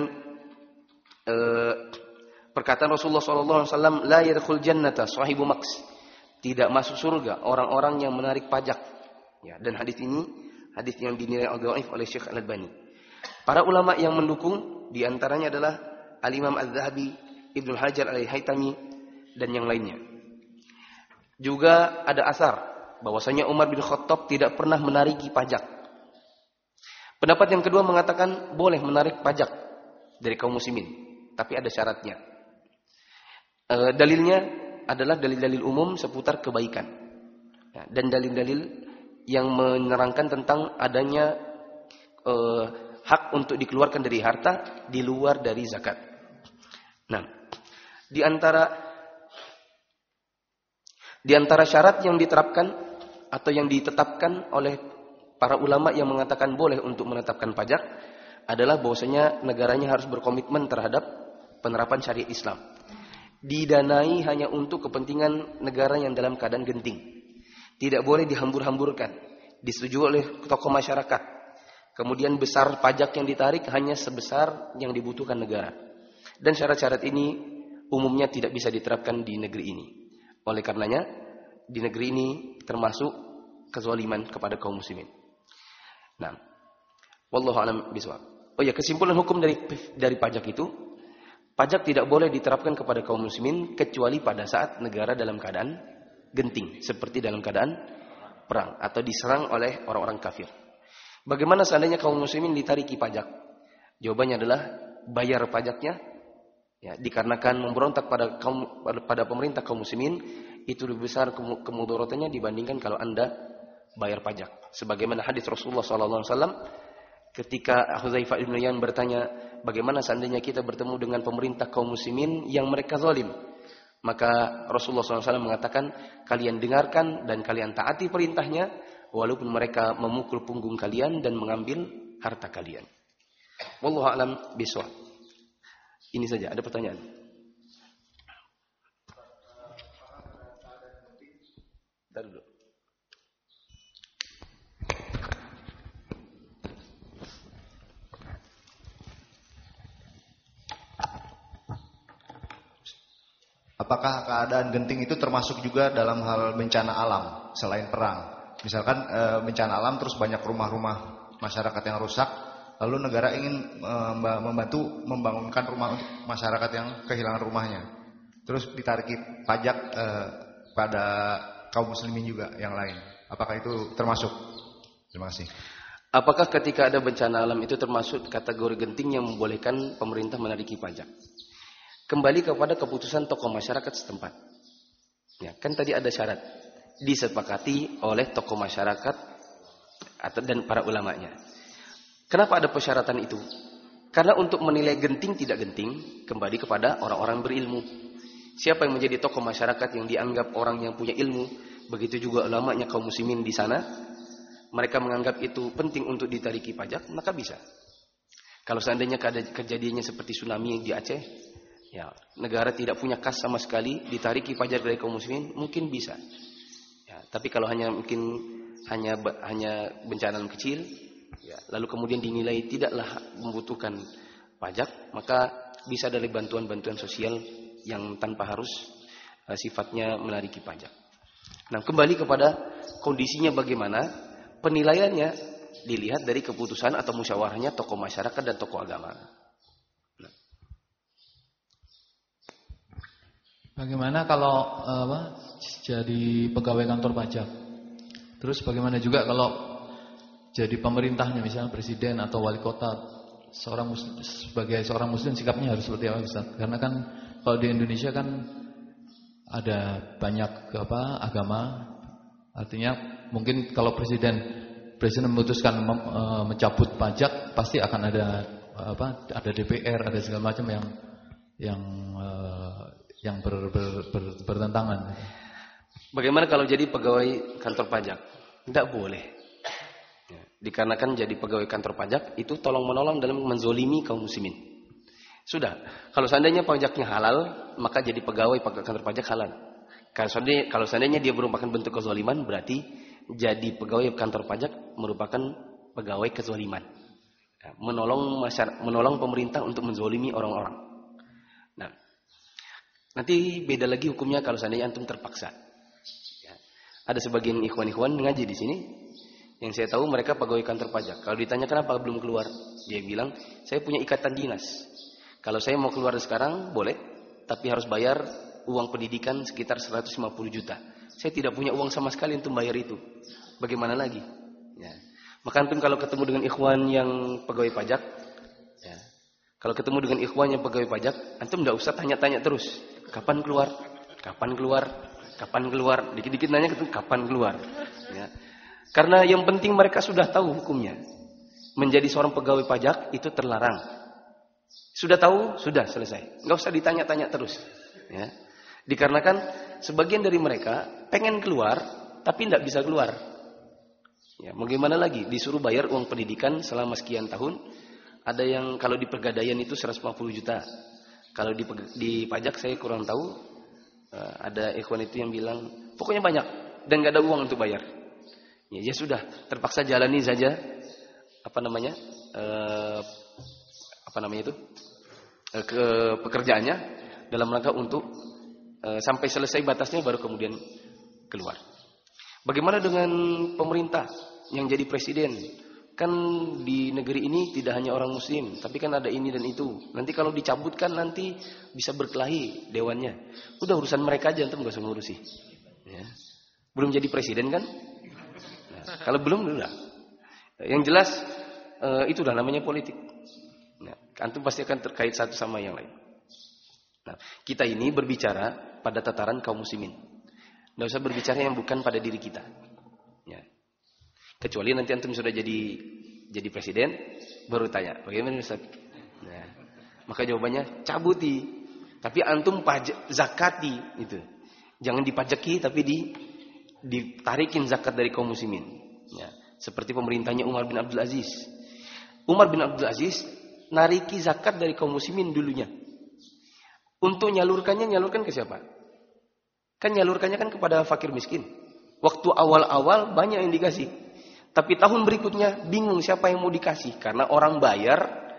perkataan Rasulullah SAW, la yadkhul jannata sahibu maks, tidak masuk surga orang-orang yang menarik pajak. Ya, dan hadis ini hadis yang dinilai dhaif oleh Syekh Al-Albani. Para ulama yang mendukung diantaranya adalah Al-Imam Az-Zahabi, Ibnu Hajar Al-Haytami dan yang lainnya. Juga ada asar bahwasanya Umar bin Khattab tidak pernah menariki pajak. Pendapat yang kedua mengatakan boleh menarik pajak dari kaum muslimin, tapi ada syaratnya. Dalilnya adalah dalil-dalil umum seputar kebaikan, dan dalil-dalil yang menerangkan tentang adanya hak untuk dikeluarkan dari harta di luar dari zakat. Nah, di antara syarat yang diterapkan atau yang ditetapkan oleh para ulama yang mengatakan boleh untuk menetapkan pajak adalah bahwasanya negaranya harus berkomitmen terhadap penerapan syariat Islam. Didanai hanya untuk kepentingan negara yang dalam keadaan genting. Tidak boleh dihambur-hamburkan. Disetujui oleh tokoh masyarakat. Kemudian besar pajak yang ditarik hanya sebesar yang dibutuhkan negara. Dan syarat-syarat ini umumnya tidak bisa diterapkan di negeri ini. Oleh karenanya, di negeri ini termasuk kezaliman kepada kaum muslimin. Nah, wallahu a'lam bishawab. Oh ya, kesimpulan hukum dari pajak itu, pajak tidak boleh diterapkan kepada kaum muslimin kecuali pada saat negara dalam keadaan genting, seperti dalam keadaan perang atau diserang oleh orang-orang kafir. Bagaimana seandainya kaum muslimin ditariki pajak? Jawabannya adalah bayar pajaknya, ya, dikarenakan memberontak pada pemerintah kaum muslimin itu lebih besar kemudaratannya dibandingkan kalau Anda bayar pajak. Sebagaimana hadis Rasulullah SAW ketika Hudzaifah bin Yaman bertanya, bagaimana seandainya kita bertemu dengan pemerintah kaum muslimin yang mereka zalim? Maka Rasulullah SAW mengatakan, kalian dengarkan dan kalian taati perintahnya, walaupun mereka memukul punggung kalian dan mengambil harta kalian. Wallahu a'lam bishawab. Ini saja, ada pertanyaan? Dulu. Apakah keadaan genting itu termasuk juga dalam hal bencana alam selain perang? Misalkan bencana alam terus banyak rumah-rumah masyarakat yang rusak, lalu negara ingin membantu membangunkan rumah untuk masyarakat yang kehilangan rumahnya. Terus ditariki pajak pada kaum muslimin juga yang lain. Apakah itu termasuk? Terima kasih. Apakah ketika ada bencana alam itu termasuk kategori genting yang membolehkan pemerintah menariki pajak? Kembali kepada keputusan tokoh masyarakat setempat. Ya, kan tadi ada syarat disepakati oleh tokoh masyarakat dan para ulamanya. Kenapa ada persyaratan itu? Karena untuk menilai genting tidak genting kembali kepada orang-orang berilmu. Siapa yang menjadi tokoh masyarakat yang dianggap orang yang punya ilmu, begitu juga ulamanya kaum muslimin di sana, mereka menganggap itu penting untuk ditariki pajak, maka bisa. Kalau seandainya kejadiannya seperti tsunami di Aceh, ya, negara tidak punya kas sama sekali, ditariki pajak dari kaum muslimin, mungkin bisa. Ya, tapi kalau hanya bencana kecil, ya, lalu kemudian dinilai tidaklah membutuhkan pajak, maka bisa dari bantuan-bantuan sosial yang tanpa harus sifatnya menariki pajak. Nah, kembali kepada kondisinya bagaimana, penilaiannya dilihat dari keputusan atau musyawarahnya tokoh masyarakat dan tokoh agama. Bagaimana kalau jadi pegawai kantor pajak? Terus bagaimana juga kalau jadi pemerintahnya, misalnya presiden atau wali kota, sebagai seorang muslim sikapnya harus seperti apa, Ustaz? Karena kan kalau di Indonesia kan ada banyak agama, artinya mungkin kalau presiden memutuskan mencabut pajak, pasti akan ada DPR, ada segala macam yang bertentangan. Bagaimana kalau jadi pegawai kantor pajak? Tidak boleh. Ya, dikarenakan jadi pegawai kantor pajak itu tolong-menolong dalam menzolimi kaum muslimin. Sudah, kalau seandainya pajaknya halal, maka jadi pegawai kantor pajak halal. Kalau seandainya dia merupakan bentuk kezaliman, berarti jadi pegawai kantor pajak merupakan pegawai kezaliman. Menolong pemerintah untuk menzalimi orang-orang. Nah, nanti beda lagi hukumnya kalau seandainya antum terpaksa. Ya. Ada sebagian ikhwan-ikhwan ngaji di sini, yang saya tahu mereka pegawai kantor pajak. Kalau ditanya kenapa belum keluar, dia bilang, saya punya ikatan dinas. Kalau saya mau keluar sekarang, boleh, tapi harus bayar uang pendidikan sekitar 150 juta. Saya tidak punya uang sama sekali untuk bayar itu. Bagaimana lagi? Ya. Maka antum kalau ketemu dengan ikhwan yang pegawai pajak, ya, kalau ketemu dengan ikhwan yang pegawai pajak, antum tidak usah tanya-tanya terus. Kapan keluar? Kapan keluar? Kapan keluar? Dikit-dikit nanya kapan keluar. Ya. Karena yang penting mereka sudah tahu hukumnya. Menjadi seorang pegawai pajak itu terlarang. Sudah tahu, sudah selesai. Nggak usah ditanya-tanya terus. Ya. Dikarenakan sebagian dari mereka pengen keluar, tapi tidak bisa keluar. Ya, mau gimana lagi? Disuruh bayar uang pendidikan selama sekian tahun. Ada yang kalau di pegadaian itu 150 juta. Kalau di pajak saya kurang tahu. Ada ikhwan itu yang bilang, pokoknya banyak dan nggak ada uang untuk bayar. Ya sudah, terpaksa jalani saja. Ke pekerjaannya dalam rangka untuk sampai selesai batasnya baru kemudian keluar. Bagaimana dengan pemerintah yang jadi presiden? Kan di negeri ini tidak hanya orang muslim, tapi kan ada ini dan itu. Nanti kalau dicabutkan nanti bisa berkelahi dewannya. Udah urusan mereka aja, antum gak usah ngurusi. Ya. Belum jadi presiden kan? Nah, kalau belum udah. Yang jelas itu udah namanya politik. Nah, antum pasti akan terkait satu sama yang lain. Nah, kita ini berbicara pada tataran kaum muslimin. Tidak usah berbicara yang bukan pada diri kita. Ya. Kecuali nanti antum sudah jadi presiden, baru tanya, bagaimana Ustaz? Nah, maka jawabannya cabuti. Tapi antum zakati itu. Jangan dipajaki tapi ditarikin zakat dari kaum muslimin. Ya. Seperti pemerintahnya Umar bin Abdul Aziz. Umar bin Abdul Aziz nariki zakat dari kaum muslimin dulunya. Untuk nyalurkan ke siapa? Kan nyalurkannya kan kepada fakir miskin. Waktu awal-awal banyak yang dikasih. Tapi tahun berikutnya bingung siapa yang mau dikasih. Karena orang bayar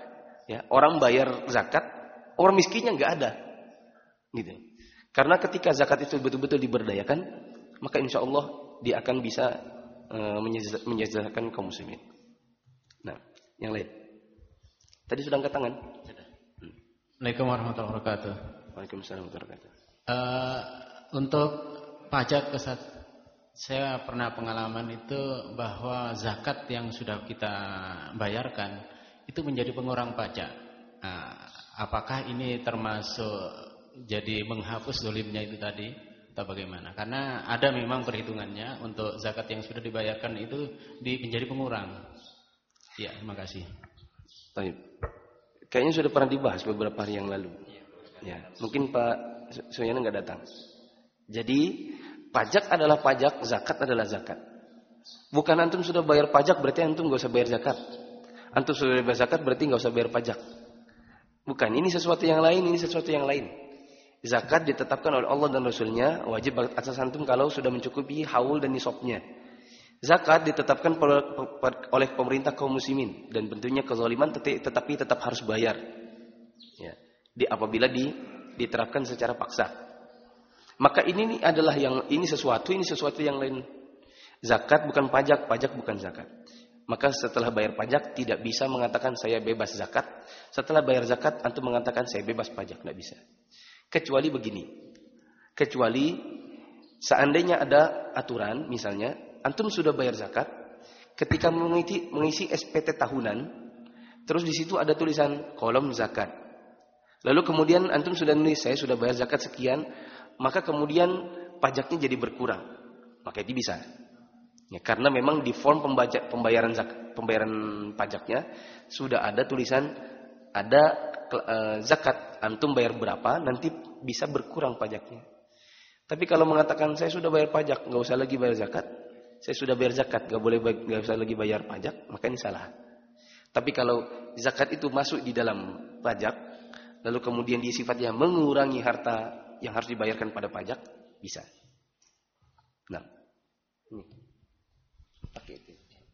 zakat, orang miskinnya nggak ada. Gitu. Karena ketika zakat itu betul-betul diberdayakan, maka insya Allah dia akan bisa menjazakan kaum muslimin. Nah, yang lain. Tadi sudah angkat tangan. Assalamualaikum warahmatullahi wabarakatuh. Waalaikumsalam warahmatullahi wabarakatuh. Untuk pajak, saya pernah pengalaman itu bahwa zakat yang sudah kita bayarkan itu menjadi pengurang pajak. Apakah ini termasuk jadi menghapus zalimnya itu tadi atau bagaimana? Karena ada memang perhitungannya untuk zakat yang sudah dibayarkan itu menjadi pengurang. Ya, terima kasih. Baik. Kayaknya sudah pernah dibahas beberapa hari yang lalu. Ya, mungkin Pak Suyana nggak datang. Jadi pajak adalah pajak, zakat adalah zakat. Bukan antum sudah bayar pajak berarti antum nggak usah bayar zakat. Antum sudah bayar zakat berarti nggak usah bayar pajak. Bukan, ini sesuatu yang lain, ini sesuatu yang lain. Zakat ditetapkan oleh Allah dan Rasulnya wajib atas antum kalau sudah mencukupi haul dan nisabnya. Zakat ditetapkan oleh pemerintah kaum muslimin dan bentuknya kezaliman tetapi tetap harus bayar. Ya. Apabila diterapkan secara paksa. Maka ini adalah ini sesuatu yang lain. Zakat bukan pajak, pajak bukan zakat. Maka setelah bayar pajak tidak bisa mengatakan saya bebas zakat. Setelah bayar zakat antum mengatakan saya bebas pajak, tidak bisa. Kecuali begini. Kecuali seandainya ada aturan misalnya antum sudah bayar zakat, ketika mengisi SPT tahunan, terus di situ ada tulisan kolom zakat. Lalu kemudian antum sudah nulis saya sudah bayar zakat sekian, maka kemudian pajaknya jadi berkurang. Maka itu bisa. Ya, karena memang di form pembayaran pajaknya sudah ada tulisan ada zakat, antum bayar berapa, nanti bisa berkurang pajaknya. Tapi kalau mengatakan saya sudah bayar pajak, nggak usah lagi bayar zakat, saya sudah bayar zakat, nggak usah lagi bayar pajak, maka ini salah. Tapi kalau zakat itu masuk di dalam pajak, lalu kemudian dia sifatnya mengurangi harta yang harus dibayarkan pada pajak, bisa. Nah, ini pakai itu.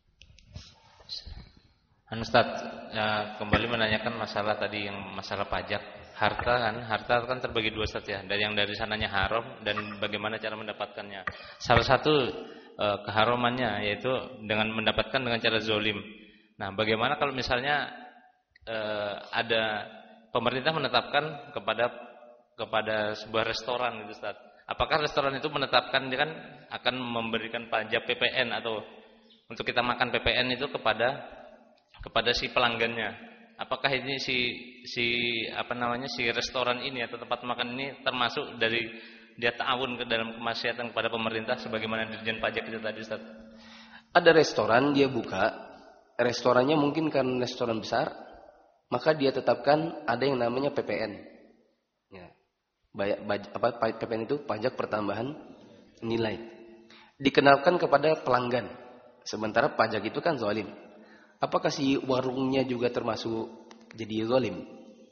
Ustaz, ya, kembali menanyakan masalah tadi yang masalah pajak harta kan terbagi dua, Ustaz, ya. Dari yang dari sananya haram dan bagaimana cara mendapatkannya. Salah satu keharumannya yaitu dengan mendapatkan dengan cara zolim. Nah, bagaimana kalau misalnya ada pemerintah menetapkan kepada sebuah restoran gitu, Ustaz. Apakah restoran itu menetapkan dia kan akan memberikan pajak PPN atau untuk kita makan PPN itu kepada si pelanggannya. Apakah ini si restoran ini atau tempat makan ini termasuk dari dia ta'awun ke dalam kemaksiatan kepada pemerintah sebagaimana Dirjen Pajak itu tadi, Ustaz? Ada restoran dia buka, restorannya mungkin karena restoran besar, maka dia tetapkan ada yang namanya PPN. Ya. PPN itu pajak pertambahan nilai. Dikenalkan kepada pelanggan. Sementara pajak itu kan zalim. Apakah si warungnya juga termasuk jadi zalim?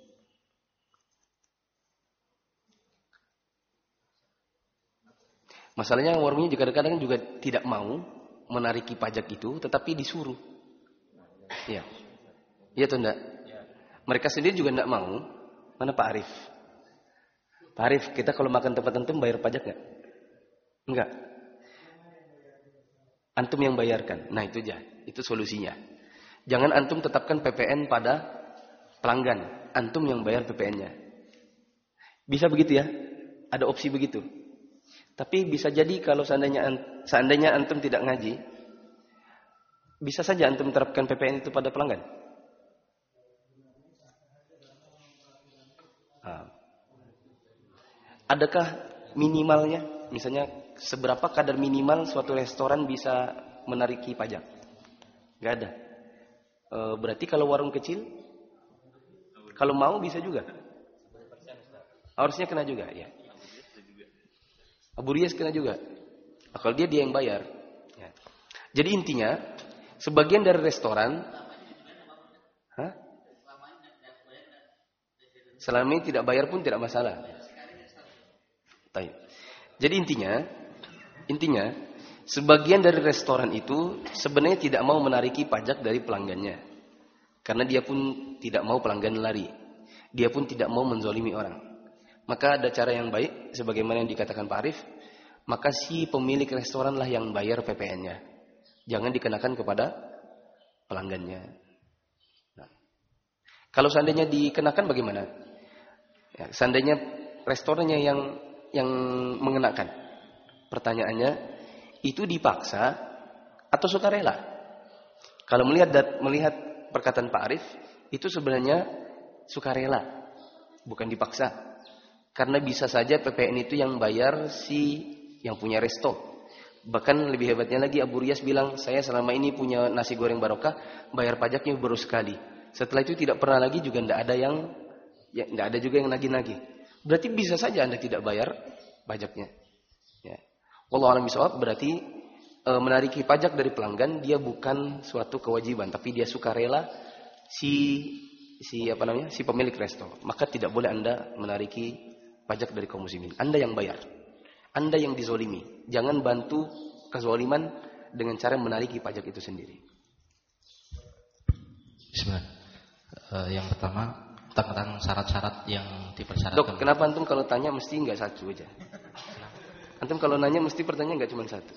Masalahnya warungnya juga kadang-kadang juga tidak mau menariki pajak itu, tetapi disuruh. Iya. Iya atau enggak? Mereka sendiri juga enggak mau. Mana Pak Arif? Pak Arif, kita kalau makan tempat antum bayar pajak enggak? Enggak. Antum yang bayarkan. Nah, itu aja. Itu solusinya. Jangan antum tetapkan PPN pada pelanggan. Antum yang bayar PPN-nya. Bisa begitu ya? Ada opsi begitu. Tapi bisa jadi kalau seandainya antum tidak ngaji, bisa saja antum terapkan PPN itu pada pelanggan. Adakah minimalnya? Misalnya seberapa kadar minimal suatu restoran bisa menariki pajak? Gak ada. Berarti kalau warung kecil, kalau mau bisa juga. Harusnya kena juga, ya. Abu Riyas kena juga. Kalau dia yang bayar. Ya. Jadi intinya, sebagian dari restoran, selama ini tidak bayar pun tidak masalah. Jadi intinya, sebagian dari restoran itu sebenarnya tidak mau menariki pajak dari pelanggannya. Karena dia pun tidak mau pelanggan lari. Dia pun tidak mau menzalimi orang. Maka ada cara yang baik, sebagaimana yang dikatakan Pak Arif, maka si pemilik restoranlah yang bayar PPN-nya. Jangan dikenakan kepada pelanggannya. Nah, kalau seandainya dikenakan bagaimana? Ya, seandainya restorannya yang mengenakan, pertanyaannya itu dipaksa atau sukarela? Kalau melihat perkataan Pak Arif, itu sebenarnya sukarela, bukan dipaksa. Karena bisa saja PPN itu yang bayar si yang punya resto. Bahkan lebih hebatnya lagi Abu Riyas bilang, saya selama ini punya nasi goreng barokah, bayar pajaknya baru sekali. Setelah itu tidak pernah lagi, juga tidak ada juga yang nagih-nagih. Berarti bisa saja Anda tidak bayar pajaknya. Ya. Wallahu a'lam bishawab, berarti menariki pajak dari pelanggan dia bukan suatu kewajiban, tapi dia sukarela si pemilik resto. Maka tidak boleh Anda menariki pajak dari kaum muslimin. Anda yang bayar. Anda yang dizolimi. Jangan bantu kezoliman dengan cara menariki pajak itu sendiri. Bismillah. Yang pertama tentang syarat-syarat yang dipersyaratkan. Dok, kenapa antum kalau tanya mesti enggak satu aja? Antum kalau nanya mesti pertanyaan enggak cuma satu.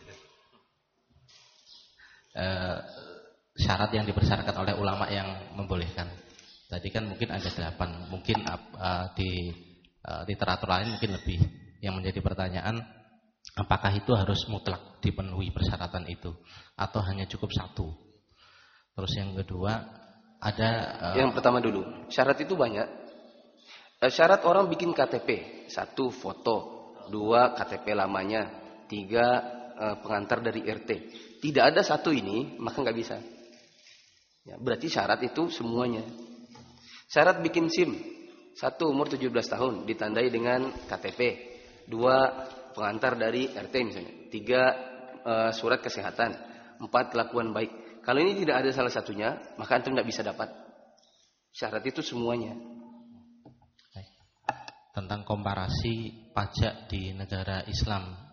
Syarat yang dipersyaratkan oleh ulama yang membolehkan. Tadi kan mungkin ada 8, mungkin di literatur lain mungkin lebih. Yang menjadi pertanyaan, apakah itu harus mutlak dipenuhi persyaratan itu atau hanya cukup satu? Terus yang kedua, ada yang pertama dulu, syarat itu banyak. Syarat orang bikin KTP, 1 foto, 2 KTP lamanya, 3 pengantar dari RT. Tidak ada satu ini, maka nggak bisa. Ya, berarti syarat itu semuanya. Syarat bikin SIM, 1 umur 17 tahun, ditandai dengan KTP. 2 pengantar dari RT misalnya. 3 surat kesehatan. 4 kelakuan baik. Kalau ini tidak ada salah satunya, maka antum tidak bisa dapat. Syarat itu semuanya. Tentang komparasi pajak di negara Islam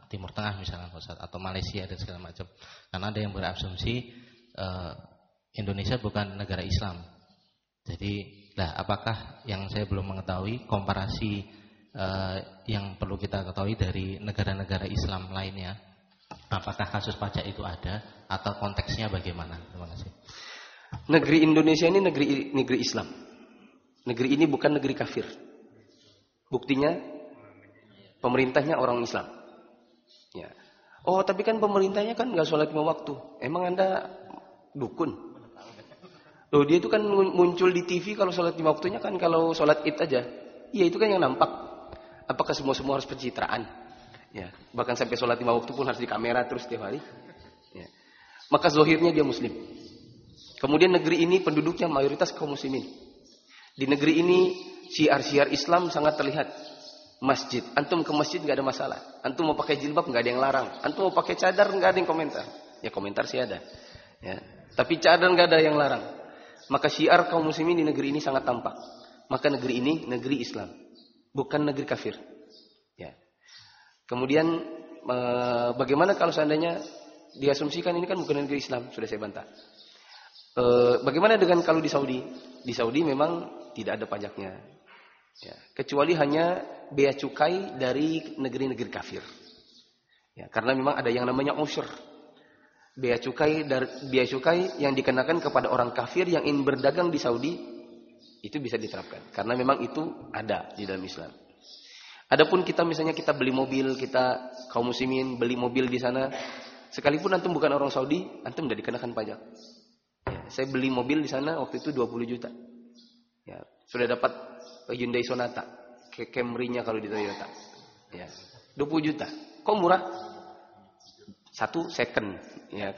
Timur Tengah misalnya Ustaz, atau Malaysia dan segala macam. Karena ada yang berasumsi Indonesia bukan negara Islam. Jadi, apakah yang saya belum mengetahui komparasi yang perlu kita ketahui dari negara-negara Islam lainnya? Apakah kasus pajak itu ada atau konteksnya bagaimana? Terima kasih. Negeri Indonesia ini negeri Islam. Negeri ini bukan negeri kafir. Buktinya pemerintahnya orang Islam. Ya. Oh, tapi kan pemerintahnya kan nggak sholat 5 waktu. Emang Anda dukun? Loh, dia itu kan muncul di TV kalau sholat 5 waktunya kan kalau sholat Id aja. Iya, itu kan yang nampak. Apakah semua harus pencitraan? Ya, bahkan sampai sholat 5 waktu pun harus di kamera terus setiap hari. Ya. Maka zahirnya dia muslim. Kemudian negeri ini penduduknya mayoritas kaum muslimin. Di negeri ini syiar-syiar Islam sangat terlihat. Masjid, antum ke masjid nggak ada masalah. Antum mau pakai jilbab nggak ada yang larang. Antum mau pakai cadar nggak ada yang komentar. Ya komentar sih ada. Ya. Tapi cadar nggak ada yang larang. Maka syiar kaum muslimin di negeri ini sangat tampak. Maka negeri ini negeri Islam, bukan negeri kafir. Ya. Kemudian bagaimana kalau seandainya diasumsikan ini kan bukan negeri Islam, sudah saya bantah. Bagaimana dengan kalau di Saudi? Di Saudi memang tidak ada pajaknya. Ya, kecuali hanya bea cukai dari negeri-negeri kafir. Ya, karena memang ada yang namanya usyr. Bea cukai yang dikenakan kepada orang kafir yang ingin berdagang di Saudi itu bisa diterapkan karena memang itu ada di dalam Islam. Adapun kita misalnya kita beli mobil, kita kaum muslimin beli mobil di sana, sekalipun antum bukan orang Saudi, antum tidak dikenakan pajak. Ya, saya beli mobil di sana waktu itu 20 juta. Ya, sudah dapat Hyundai Sonata, Camry-nya kalau di Toyota. Ya, 20 juta. Kok murah? Satu second, ya.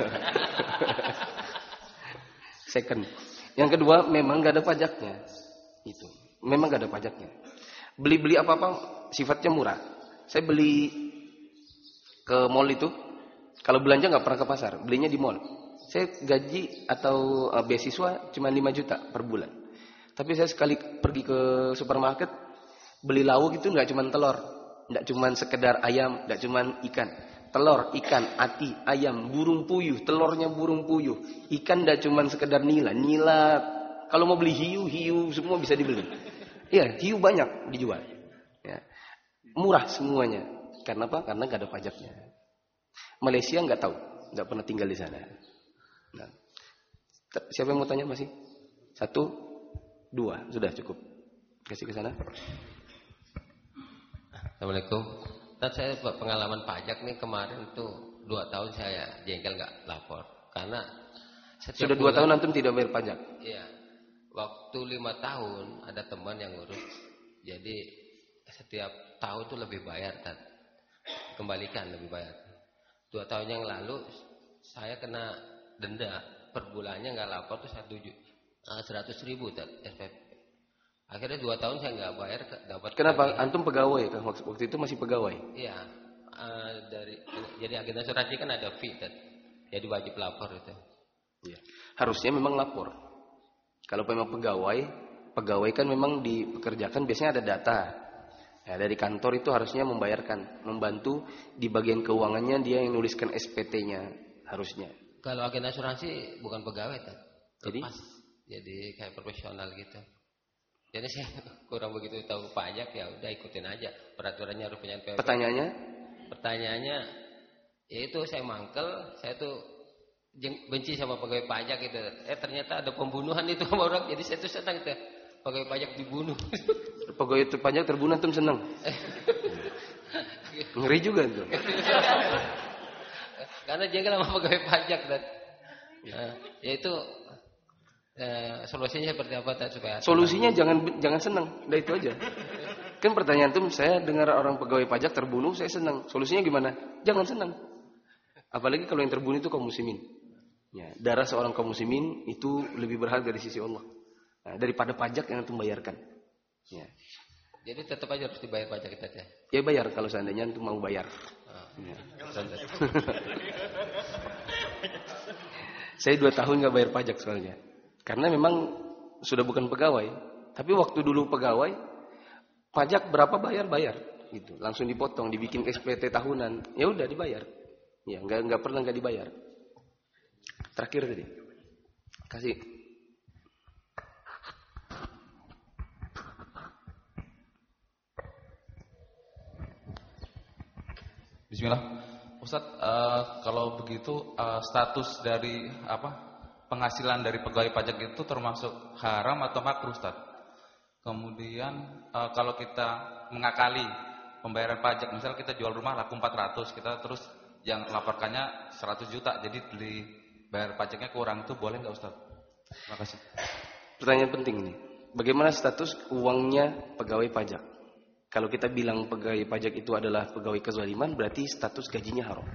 Second. Yang kedua, memang nggak ada pajaknya. Itu, memang nggak ada pajaknya. Beli apa-apa sifatnya murah. Saya beli ke mall itu, kalau belanja nggak pernah ke pasar, belinya di mall. Saya gaji atau beasiswa cuma 5 juta per bulan. Tapi saya sekali pergi ke supermarket, beli lauk itu nggak cuma telur, nggak cuma sekedar ayam, nggak cuma ikan. Telur, ikan, ati, ayam, burung puyuh, telurnya burung puyuh. Ikan nggak cuma sekedar nila. Kalau mau beli hiu semua bisa dibeli. Iya, hiu banyak dijual. Ya. Murah semuanya. Karena apa? Karena nggak ada pajaknya. Malaysia nggak tahu, nggak pernah tinggal di sana. Nah. Siapa yang mau tanya masih? 1, 2, sudah cukup. Kasih ke sana. Assalamualaikum. Saya pengalaman pajak nih kemarin tuh 2 tahun saya jengkel nggak lapor karena sudah 2 tahun antum tidak bayar pajak. Iya, waktu 5 tahun ada teman yang ngurus, jadi setiap tahun tuh lebih bayar dan kembalikan lebih bayar. 2 tahun yang lalu saya kena denda per bulannya nggak lapor tuh 100.000 SPP. Akhirnya 2 tahun saya nggak bayar, dapat. Kenapa? Antum pegawai kan? Waktu itu masih pegawai. Iya, jadi agen asuransi kan ada fee, jadi wajib lapor itu. Iya. Harusnya memang lapor. Kalau memang pegawai kan memang dipekerjakan biasanya ada data. Ya, dari kantor itu harusnya membayarkan, membantu di bagian keuangannya dia yang nuliskan SPT-nya harusnya. Kalau agen asuransi bukan pegawai, jadi kayak profesional gitu. Jadi saya kurang begitu tahu pajak, ya udah ikutin aja peraturannya harus punya PPP. Pertanyaannya, yaitu saya mangkel, saya tuh benci sama pegawai pajak itu. Ternyata ada pembunuhan itu sama orang, jadi saya tuh senang tuh pegawai pajak dibunuh. Pegawai pajak terbunuh tuh senang. Ngeri juga tuh. Karena jengkel sama pegawai pajak dan yaitu. Solusinya seperti apa supaya solusinya jangan senang, udah itu aja. Kan pertanyaan tuh saya dengar orang pegawai pajak terbunuh saya senang. Solusinya gimana? Jangan senang. Apalagi kalau yang terbunuh itu kaum muslimin. Ya, darah seorang kaum muslimin itu lebih berharga di sisi Allah. Nah, daripada pajak yang antum bayarkan. Ya. Jadi tetap aja harus dibayar pajak kita ya. Ya bayar kalau seandainya antum mau bayar. Ya. Saya 2 tahun nggak bayar pajak soalnya. Karena memang sudah bukan pegawai. Tapi waktu dulu pegawai, pajak berapa bayar. gitu. Langsung dipotong, dibikin SPT tahunan. Ya udah dibayar. Ya, enggak pernah enggak dibayar. Terakhir tadi. Kasih. Bismillah. Ustadz, kalau begitu status dari penghasilan dari pegawai pajak itu termasuk haram atau makruh, Ustadz? Kemudian kalau kita mengakali pembayaran pajak, misalnya kita jual rumah laku 400, kita terus yang laporkannya 100 juta, jadi bayar pajaknya kurang, itu boleh nggak, Ustadz? Terima kasih. Pertanyaan penting ini. Bagaimana status uangnya pegawai pajak? Kalau kita bilang pegawai pajak itu adalah pegawai kezaliman, berarti status gajinya haram.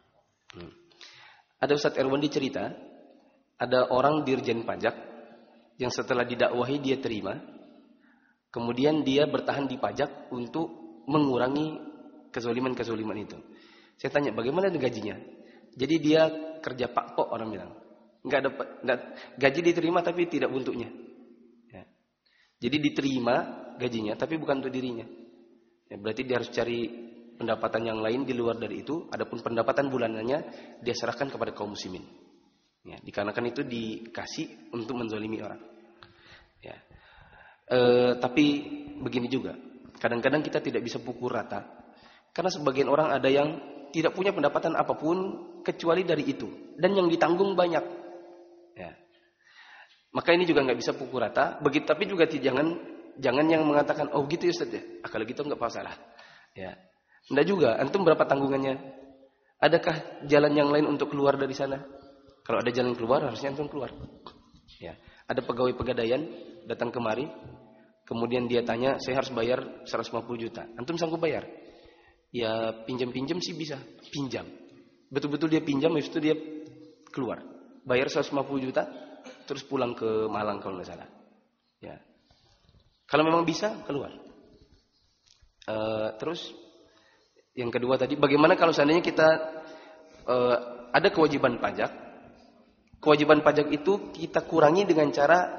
Ada Ustadz Erwandi cerita, ada orang dirjen pajak yang setelah didakwahi dia terima, kemudian dia bertahan di pajak untuk mengurangi kezaliman-kezaliman itu. Saya tanya, bagaimana dengan gajinya? Jadi dia kerja pakpok, orang bilang. Gaji diterima tapi tidak untuknya. Ya. Jadi diterima gajinya tapi bukan untuk dirinya. Ya, berarti dia harus cari pendapatan yang lain di luar dari itu. Adapun pendapatan bulanannya dia serahkan kepada kaum muslimin. Ya, dikarenakan itu dikasih untuk menzalimi orang. Ya. Tapi begini juga. Kadang-kadang kita tidak bisa pukul rata. Karena sebagian orang ada yang tidak punya pendapatan apapun kecuali dari itu. Dan yang ditanggung banyak. Ya. Maka ini juga nggak bisa pukul rata. Begitu, tapi juga jangan yang mengatakan, oh gitu ya Ustaz ya. Kalau gitu nggak masalah. Ya. Nggak juga. Antum berapa tanggungannya? Adakah jalan yang lain untuk keluar dari sana? Kalau ada jalan keluar, harusnya antum keluar. Ya. Ada pegawai pegadaian datang kemari. Kemudian dia tanya, saya harus bayar 150 juta. Antum sanggup bayar? Ya pinjam-pinjam sih bisa. Pinjam. Betul-betul dia pinjam, habis itu dia keluar. Bayar 150 juta, terus pulang ke Malang kalau nggak salah. Ya. Kalau memang bisa, keluar. Terus yang kedua tadi, bagaimana kalau seandainya kita ada kewajiban pajak? Kewajiban pajak itu kita kurangi dengan cara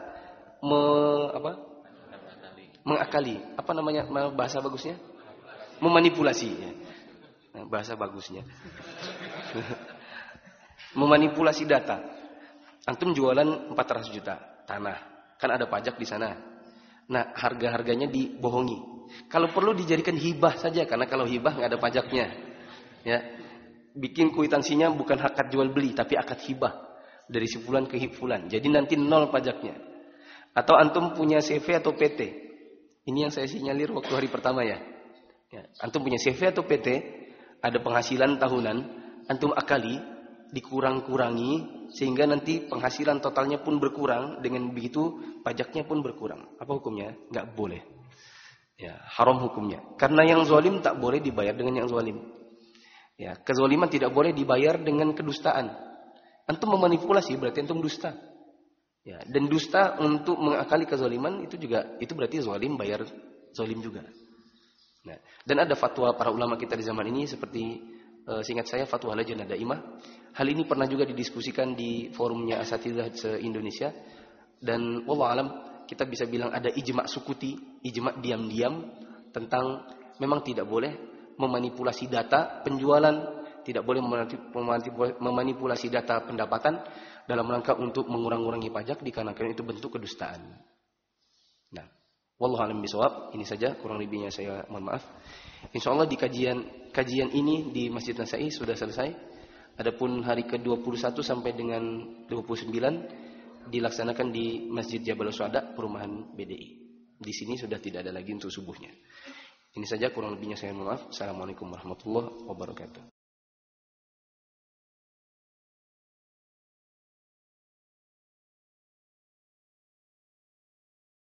mengakali. Apa namanya bahasa bagusnya? Memanipulasi. Ya. Bahasa bagusnya. Memanipulasi data. Antum jualan 400 juta tanah, kan ada pajak di sana. Nah, harga-harganya dibohongi. Kalau perlu dijadikan hibah saja, karena kalau hibah nggak ada pajaknya. Ya, bikin kwitansinya bukan akad jual beli, tapi akad hibah dari si fulan ke fulan. Jadi nanti 0 pajaknya. Atau antum punya CV atau PT. Ini yang saya sinyalir waktu hari pertama ya. Ya, antum punya CV atau PT, ada penghasilan tahunan, antum akali, dikurang-kurangi sehingga nanti penghasilan totalnya pun berkurang. Dengan begitu pajaknya pun berkurang. Apa hukumnya? Nggak boleh. Ya, haram hukumnya. Karena yang zalim tak boleh dibayar dengan yang zalim. Ya, kezaliman tidak boleh dibayar dengan kedustaan. Antum memanipulasi berarti antum dusta. Ya, dan dusta untuk mengakali kezaliman itu berarti zalim bayar zalim juga. Nah, dan ada fatwa para ulama kita di zaman ini seperti seingat saya fatwa Lajnah Daimah. Hal ini pernah juga didiskusikan di forumnya Asatidzah se-Indonesia, dan wallahu alam kita bisa bilang ada ijma' sukuti, ijma' diam-diam tentang memang tidak boleh memanipulasi data penjualan, tidak boleh memanipulasi data pendapatan dalam rangka untuk mengurangi pajak dikarenakan itu bentuk kedustaan. Nah, wallahu alam bisawab. Ini saja kurang lebihnya saya mohon maaf. Insyaallah di kajian ini di Masjid Nasai sudah selesai. Adapun hari ke-21 sampai dengan 29 dilaksanakan di Masjid Jabal Suada, perumahan BDI. Di sini sudah tidak ada lagi untuk subuhnya. Ini saja kurang lebihnya saya mohon maaf. Assalamualaikum warahmatullahi wabarakatuh.